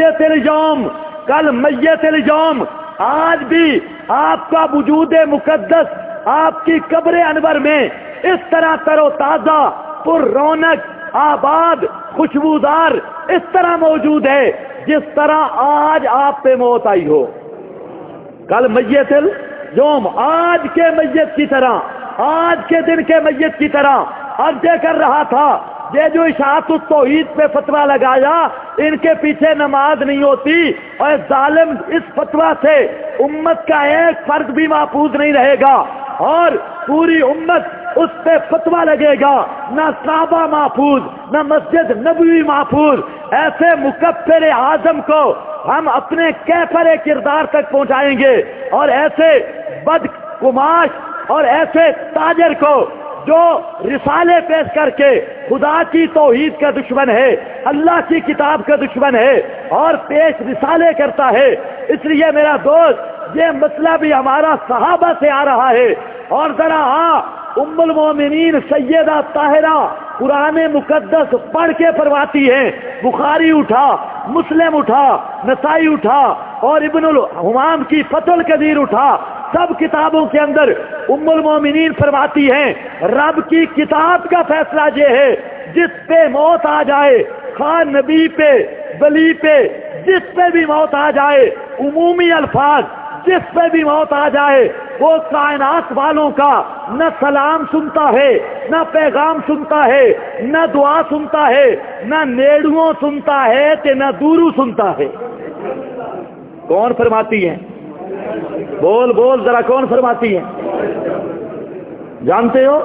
میت اليوم آج بھی آپ کا وجود مقدس آپ کی قبر انور میں اس طرح تر و تازہ پر رونق آباد خوشبودار اس طرح موجود ہے جس طرح آج آپ پہ موت آئی ہو. کل میت اليوم آج کے میت کی طرح, آج کے دن کے میت کی طرح عرض کر رہا تھا یہ جو اشاعت التوحید پہ فتویٰ لگایا ان کے پیچھے نماز نہیں ہوتی اور ظالم اس فتویٰ سے امت کا ایک فرد بھی محفوظ نہیں رہے گا اور پوری امت اس پہ فتویٰ لگے گا. نہ کعبہ محفوظ نہ مسجد نبوی محفوظ. ایسے مکفر اعظم کو ہم اپنے کیفر کردار تک پہنچائیں گے اور ایسے بدقماش اور ایسے تاجر کو جو رسالے پیش کر کے خدا کی توحید کا دشمن ہے اللہ کی کتاب کا دشمن ہے اور پیش رسالے کرتا ہے. اس لیے میرا دوست یہ مسئلہ بھی ہمارا صحابہ سے آ رہا ہے. اور ذرا ام المومنین سیدہ طاہرہ قرآن مقدس پڑھ کے فرماتی ہیں, بخاری اٹھا مسلم اٹھا نسائی اٹھا اور ابن الحمام کی فتح القدیر اٹھا, سب کتابوں کے اندر ام المومنین فرماتی ہیں رب کی کتاب کا فیصلہ یہ ہے جس پہ موت آ جائے خان نبی پہ ولی پہ جس پہ بھی موت آ جائے عمومی الفاظ جس پہ بھی موت آ جائے وہ کائنات والوں کا نہ سلام سنتا ہے نہ پیغام سنتا ہے نہ دعا سنتا ہے نہ نیڑوں سنتا ہے کہ نہ دورو سنتا ہے. کون فرماتی ہیں؟ بول ذرا کون فرماتی ہیں؟ جانتے ہو؟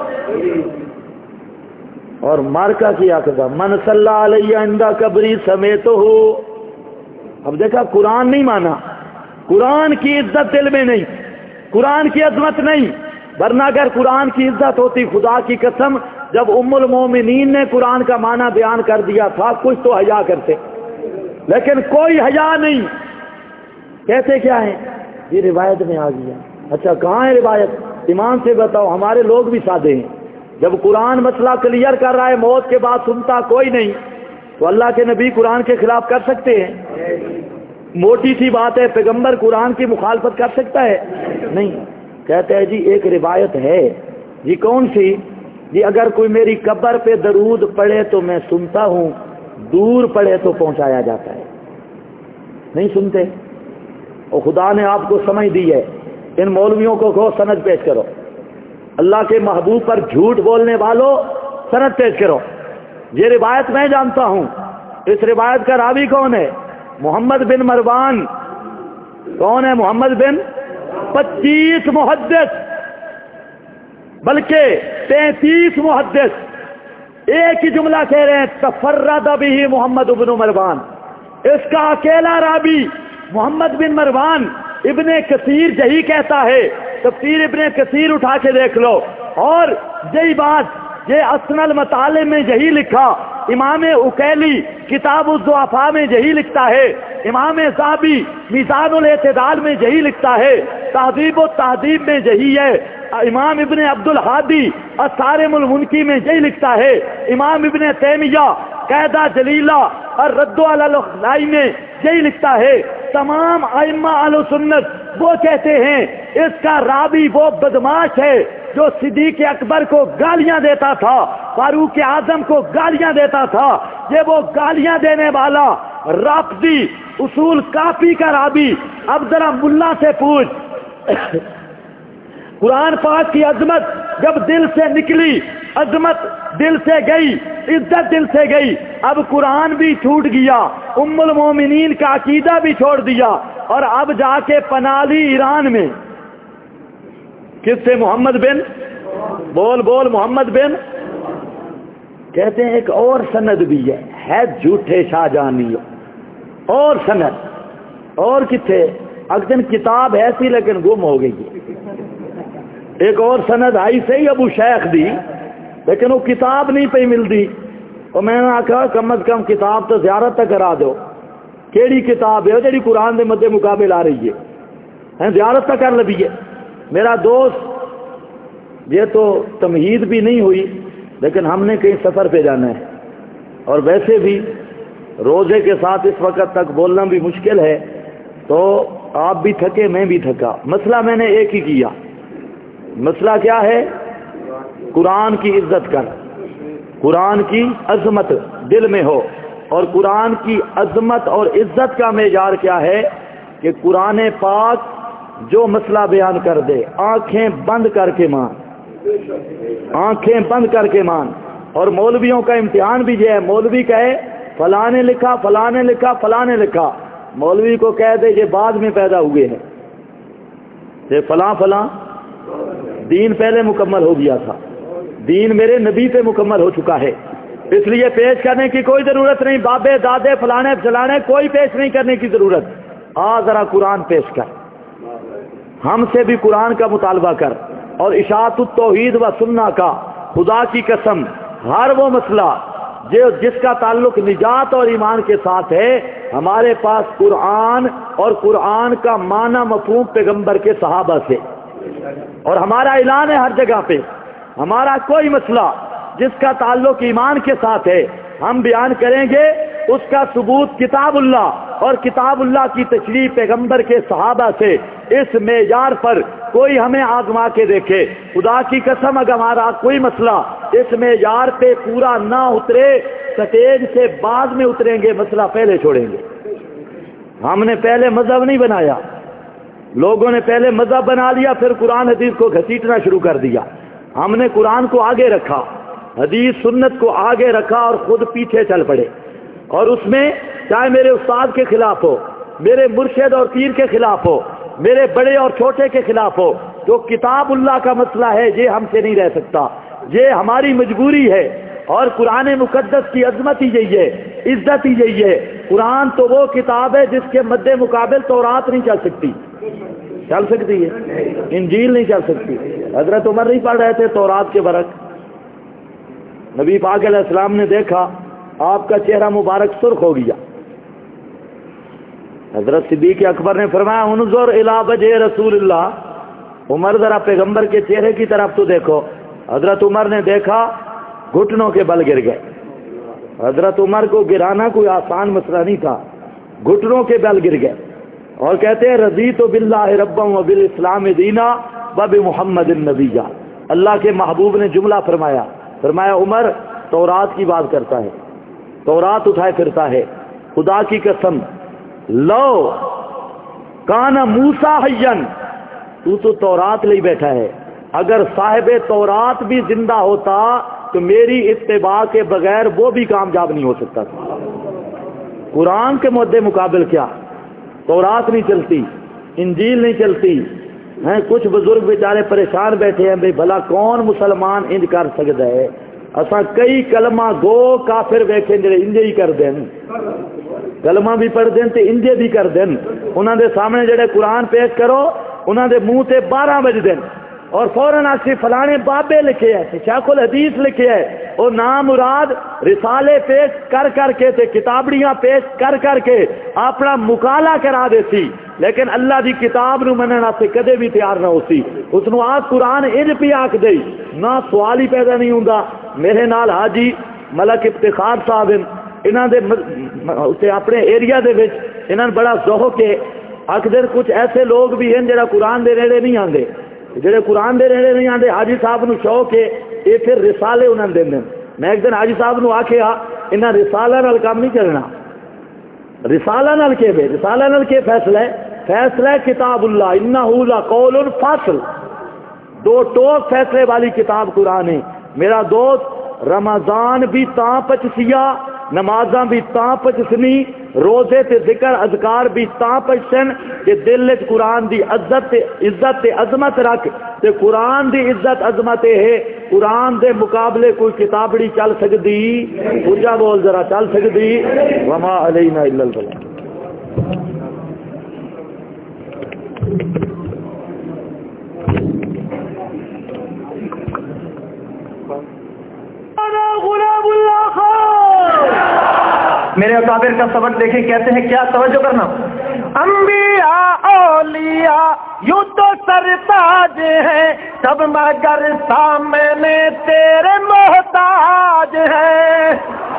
اور مارکا کی آخر من صلی علیہ عند قبری سمیت ہو. اب دیکھا قرآن نہیں مانا, قرآن کی عزت دل میں نہیں, قرآن کی عظمت نہیں، ورنہ اگر قرآن کی عزت ہوتی، خدا کی قسم جب ام المومنین نے قرآن کا معنی بیان کر دیا تھا کچھ تو حیا کرتے، لیکن کوئی حیا نہیں۔ کہتے کیا ہے؟ یہ روایت میں آ گیا۔ اچھا کہاں ہے روایت؟ ایمان سے بتاؤ، ہمارے لوگ بھی سادے ہیں، جب قرآن مسئلہ کلیئر کر رہا ہے موت کے بعد سنتا کوئی نہیں، تو اللہ کے نبی قرآن کے خلاف کر سکتے ہیں؟ موٹی سی بات ہے، پیغمبر قرآن کی مخالفت کر سکتا ہے؟ نہیں۔ کہتے ہیں جی ایک روایت ہے، جی کون سی؟ جی اگر کوئی میری قبر پہ درود پڑھے تو میں سنتا ہوں، دور پڑھے تو پہنچایا جاتا ہے۔ نہیں سنتے؟ اور خدا نے آپ کو سمجھ دی ہے، ان مولویوں کو کہو سند پیش کرو، اللہ کے محبوب پر جھوٹ بولنے والوں سند پیش کرو۔ یہ روایت میں جانتا ہوں، اس روایت کا راوی کون ہے؟ محمد بن مروان۔ کون ہے محمد بن؟ 25 محدث بلکہ 33 محدث ایک ہی جملہ کہہ رہے ہیں، تفرد به محمد بن مروان، اس کا اکیلا راوی محمد بن مروان۔ ابن کثیر یہی کہتا ہے، تفسیر ابن کثیر اٹھا کے دیکھ لو، اور یہی بات یہ اسن المطالب میں یہی لکھا، امام اکیلی کتاب الضعفاء میں یہی لکھتا ہے، امام ذہبی میزان الاعتدال میں یہی لکھتا ہے، تہذیب و تہذیب میں یہی ہے، امام ابن عبد الحادی الصارم المنکی میں یہی لکھتا ہے، امام ابن تیمیہ قاعدہ جلیلہ اور رد علی الاخلائی میں یہی لکھتا ہے۔ تمام ائمہ اہل سنت وہ کہتے ہیں اس کا راوی وہ بدماش ہے جو صدیق اکبر کو گالیاں دیتا تھا، فاروق اعظم کو گالیاں دیتا تھا، یہ وہ گالیاں دینے والا رافضی اصول کافی کا راوی۔ اب ذرا ملا سے پوچھ، قرآن پاک کی عظمت جب دل سے نکلی، عظمت دل سے گئی، عزت دل سے گئی، اب قرآن بھی چھوٹ گیا، ام المومنین کا عقیدہ بھی چھوڑ دیا، اور اب جا کے پناہ لی ایران میں۔ کس سے؟ محمد بن بول محمد بن۔ کہتے ہیں ایک اور سند بھی ہے جھوٹے شاہجہانی اور سند، اور کتنے اگدن کتاب ایسی لیکن گم ہو گئی ہے۔ ایک اور سند آئی صحیح ابو شیخ دی، لیکن وہ کتاب نہیں پہ ملتی، اور میں نے کہا کم از کم کتاب تو زیارت تک کرا دو۔ کیڑی کتاب ہے جی قرآن دے مدے مقابل آ رہی ہے، زیارت تک کر لبی ہے۔ میرا دوست، یہ تو تمہید بھی نہیں ہوئی، لیکن ہم نے کہیں سفر پہ جانا ہے، اور ویسے بھی روزے کے ساتھ اس وقت تک بولنا بھی مشکل ہے، تو آپ بھی تھکے میں بھی تھکا۔ مسئلہ میں نے ایک ہی کیا، مسئلہ کیا ہے؟ قرآن کی عزت کر، قرآن کی عظمت دل میں ہو، اور قرآن کی عظمت اور عزت کا معیار کیا ہے کہ قرآن پاک جو مسئلہ بیان کر دے آنکھیں بند کر کے مان، آنکھیں بند کر کے مان۔ اور مولویوں کا امتحان بھی یہ ہے، مولوی کہے فلاں نے لکھا فلاں نے لکھا فلاں نے لکھا، مولوی کو کہہ دے یہ بعد میں پیدا ہوئے ہیں، یہ فلاں فلاں، دین پہلے مکمل ہو گیا تھا، دین میرے نبی پہ مکمل ہو چکا ہے، اس لیے پیش کرنے کی کوئی ضرورت نہیں، بابے دادے فلانے فلانے کوئی پیش نہیں کرنے کی ضرورت۔ ذرا قرآن پیش کر، ہم سے بھی قرآن کا مطالبہ کر، اور اشاعت التوحید و سنہ کا خدا کی قسم ہر وہ مسئلہ جس کا تعلق نجات اور ایمان کے ساتھ ہے، ہمارے پاس قرآن اور قرآن کا معنی مفہوم پیغمبر کے صحابہ سے، اور ہمارا اعلان ہے ہر جگہ پہ، ہمارا کوئی مسئلہ جس کا تعلق ایمان کے ساتھ ہے ہم بیان کریں گے، اس کا ثبوت کتاب اللہ اور کتاب اللہ کی تشریح پیغمبر کے صحابہ سے، اس معیار پر کوئی ہمیں آزما کے دیکھے، خدا کی قسم اگر ہمارا کوئی مسئلہ اس معیار پہ پورا نہ اترے، سٹیج سے بعد میں اتریں گے، مسئلہ پہلے چھوڑیں گے۔ ہم نے پہلے مذہب نہیں بنایا، لوگوں نے پہلے مذہب بنا لیا، پھر قرآن حدیث کو گھسیٹنا شروع کر دیا۔ ہم نے قرآن کو آگے رکھا، حدیث سنت کو آگے رکھا، اور خود پیچھے چل پڑے، اور اس میں چاہے میرے استاد کے خلاف ہو، میرے مرشد اور پیر کے خلاف ہو، میرے بڑے اور چھوٹے کے خلاف ہو، جو کتاب اللہ کا مسئلہ ہے یہ ہم سے نہیں رہ سکتا، یہ ہماری مجبوری ہے، اور قرآن مقدس کی عظمت ہی یہی ہے، عزت ہی یہی ہے۔ قرآن تو وہ کتاب ہے جس کے مد مقابل تورات نہیں چل سکتی، چل سکتی ہے؟ انجیل نہیں چل سکتی. حضرت عمر نہیں پڑھ رہے تھے تورات کے برعکس. نبی پاک علیہ السلام نے دیکھا آپ کا چہرہ مبارک سرخ ہو گیا. حضرت صدیق اکبر نے فرمایا انظر الی وجہ رسول اللہ. عمر ذرا پیغمبر کے چہرے کی طرف تو دیکھو. حضرت عمر نے دیکھا گھٹنوں کے بل گر گئے. حضرت عمر کو گرانا کوئی آسان مسئلہ نہیں تھا. گھٹنوں کے بل گر گئے اور کہتے ہیں رضیت باللہ ربا و بالاسلام دینا و بمحمد النبی. اللہ کے محبوب نے جملہ فرمایا عمر تورات کی بات کرتا ہے, تورات اٹھائے پھرتا ہے. خدا کی قسم لو کانا موسیٰ حیًّا, تو تورات لے بیٹھا ہے. اگر صاحب تورات بھی زندہ ہوتا تو میری اتباع کے بغیر وہ بھی کامیاب نہیں ہو سکتا تھا. قرآن کے مدے مقابل کیا تورات نہیں چلتی, انجیل نہیں چلتی ہیں. کچھ بزرگ بیچارے پریشان بیٹھے ہیں بھئی بھلا کون مسلمان انج کر سکتا ہے. اساں کئی کلمہ گو کافر ویکھے جڑے انجے ہی کر دین, کلمہ بھی پڑھ دین تے انجے بھی کر دین. انہاں دے سامنے جڑے قرآن پیش کرو انہاں دے منہ تے 12 بج دین اور فوراً آسی فلانے بابے لکھے ہے, شیخ الحدیث لکھے ہے, اور نام مراد رسالے پیش کر کے تے کتابڑیاں پیش کر کے اپنا مکالا کرا دیسی. لیکن اللہ دی کتاب نو منن واسطے کدے بھی تیار نہ ہوسی. اس نو آ قرآن انج پی آکھ دئی نہ سوال ہی پیدا نہیں ہوندا. میرے نال حاجی ملک افتخار صاحب انہاں دے تے اپنے ایریا دے وچ انہاں بڑا ذوق ہے. اکثر کچھ ایسے لوگ بھی ہیں جڑا قرآن دے نیڑے نہیں آندے, جڑے قرآن دے نیڑے نہیں آندے. حاجی صاحب نو شوق ہے یہ پھر رسالے انہاں دے دین. میں ایک دن حاجی صاحب نو آکھیا انہاں رسالہ نال کام نہیں کرنا. رسالہ نال کے بے رسالہ نال کے فیصلہ کتاب اللہ انہ لقول فاصل. 2 ٹوک فیصلے والی کتاب قرآن ہے. میرا دوست رمضان بھی تاں پچسیا, نمازاں بھی تاں پچسنی, روزے تے ذکر اذکار بھی تاں پچسن کہ دل وچ قرآن دی عزت تے عظمت رکھ. تے قرآن دی عزت عظمت ہے. قرآن دے مقابلے کوئی کتابڑی چل سکتی؟ اونچا بول ذرا, چل سکتی؟ وما علینا الا البلاغ. غلام اللہ خان میرے اکابر کا سبق دیکھیں کہتے ہیں کیا توجہ کرنا. انبیاء اولیاء یوں تو سرتاج ہیں سب مگر سامنے تیرے محتاج ہیں.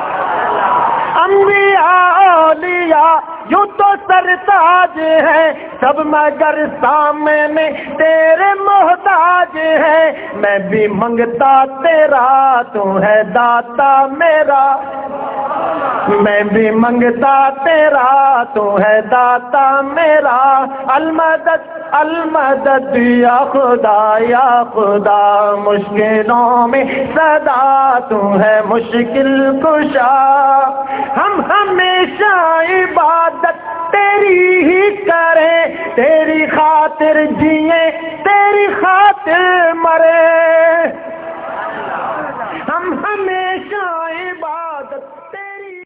انبیاء اولیاء یوں تو سرتاج ہیں سب مگر سامنے تیرے محتاج ہیں. میں بھی منگتا تیرا تو ہے داتا میرا, میں بھی منگتا تیرا تو ہے داتا میرا. المدد المدد یا خدا مشکلوں میں صدا تو ہے مشکل کشا. ہم ہمیشہ عبادت تیری ہی کریں, تیری خاطر جییں تیری خاطر مرے. ہم ہمیشہ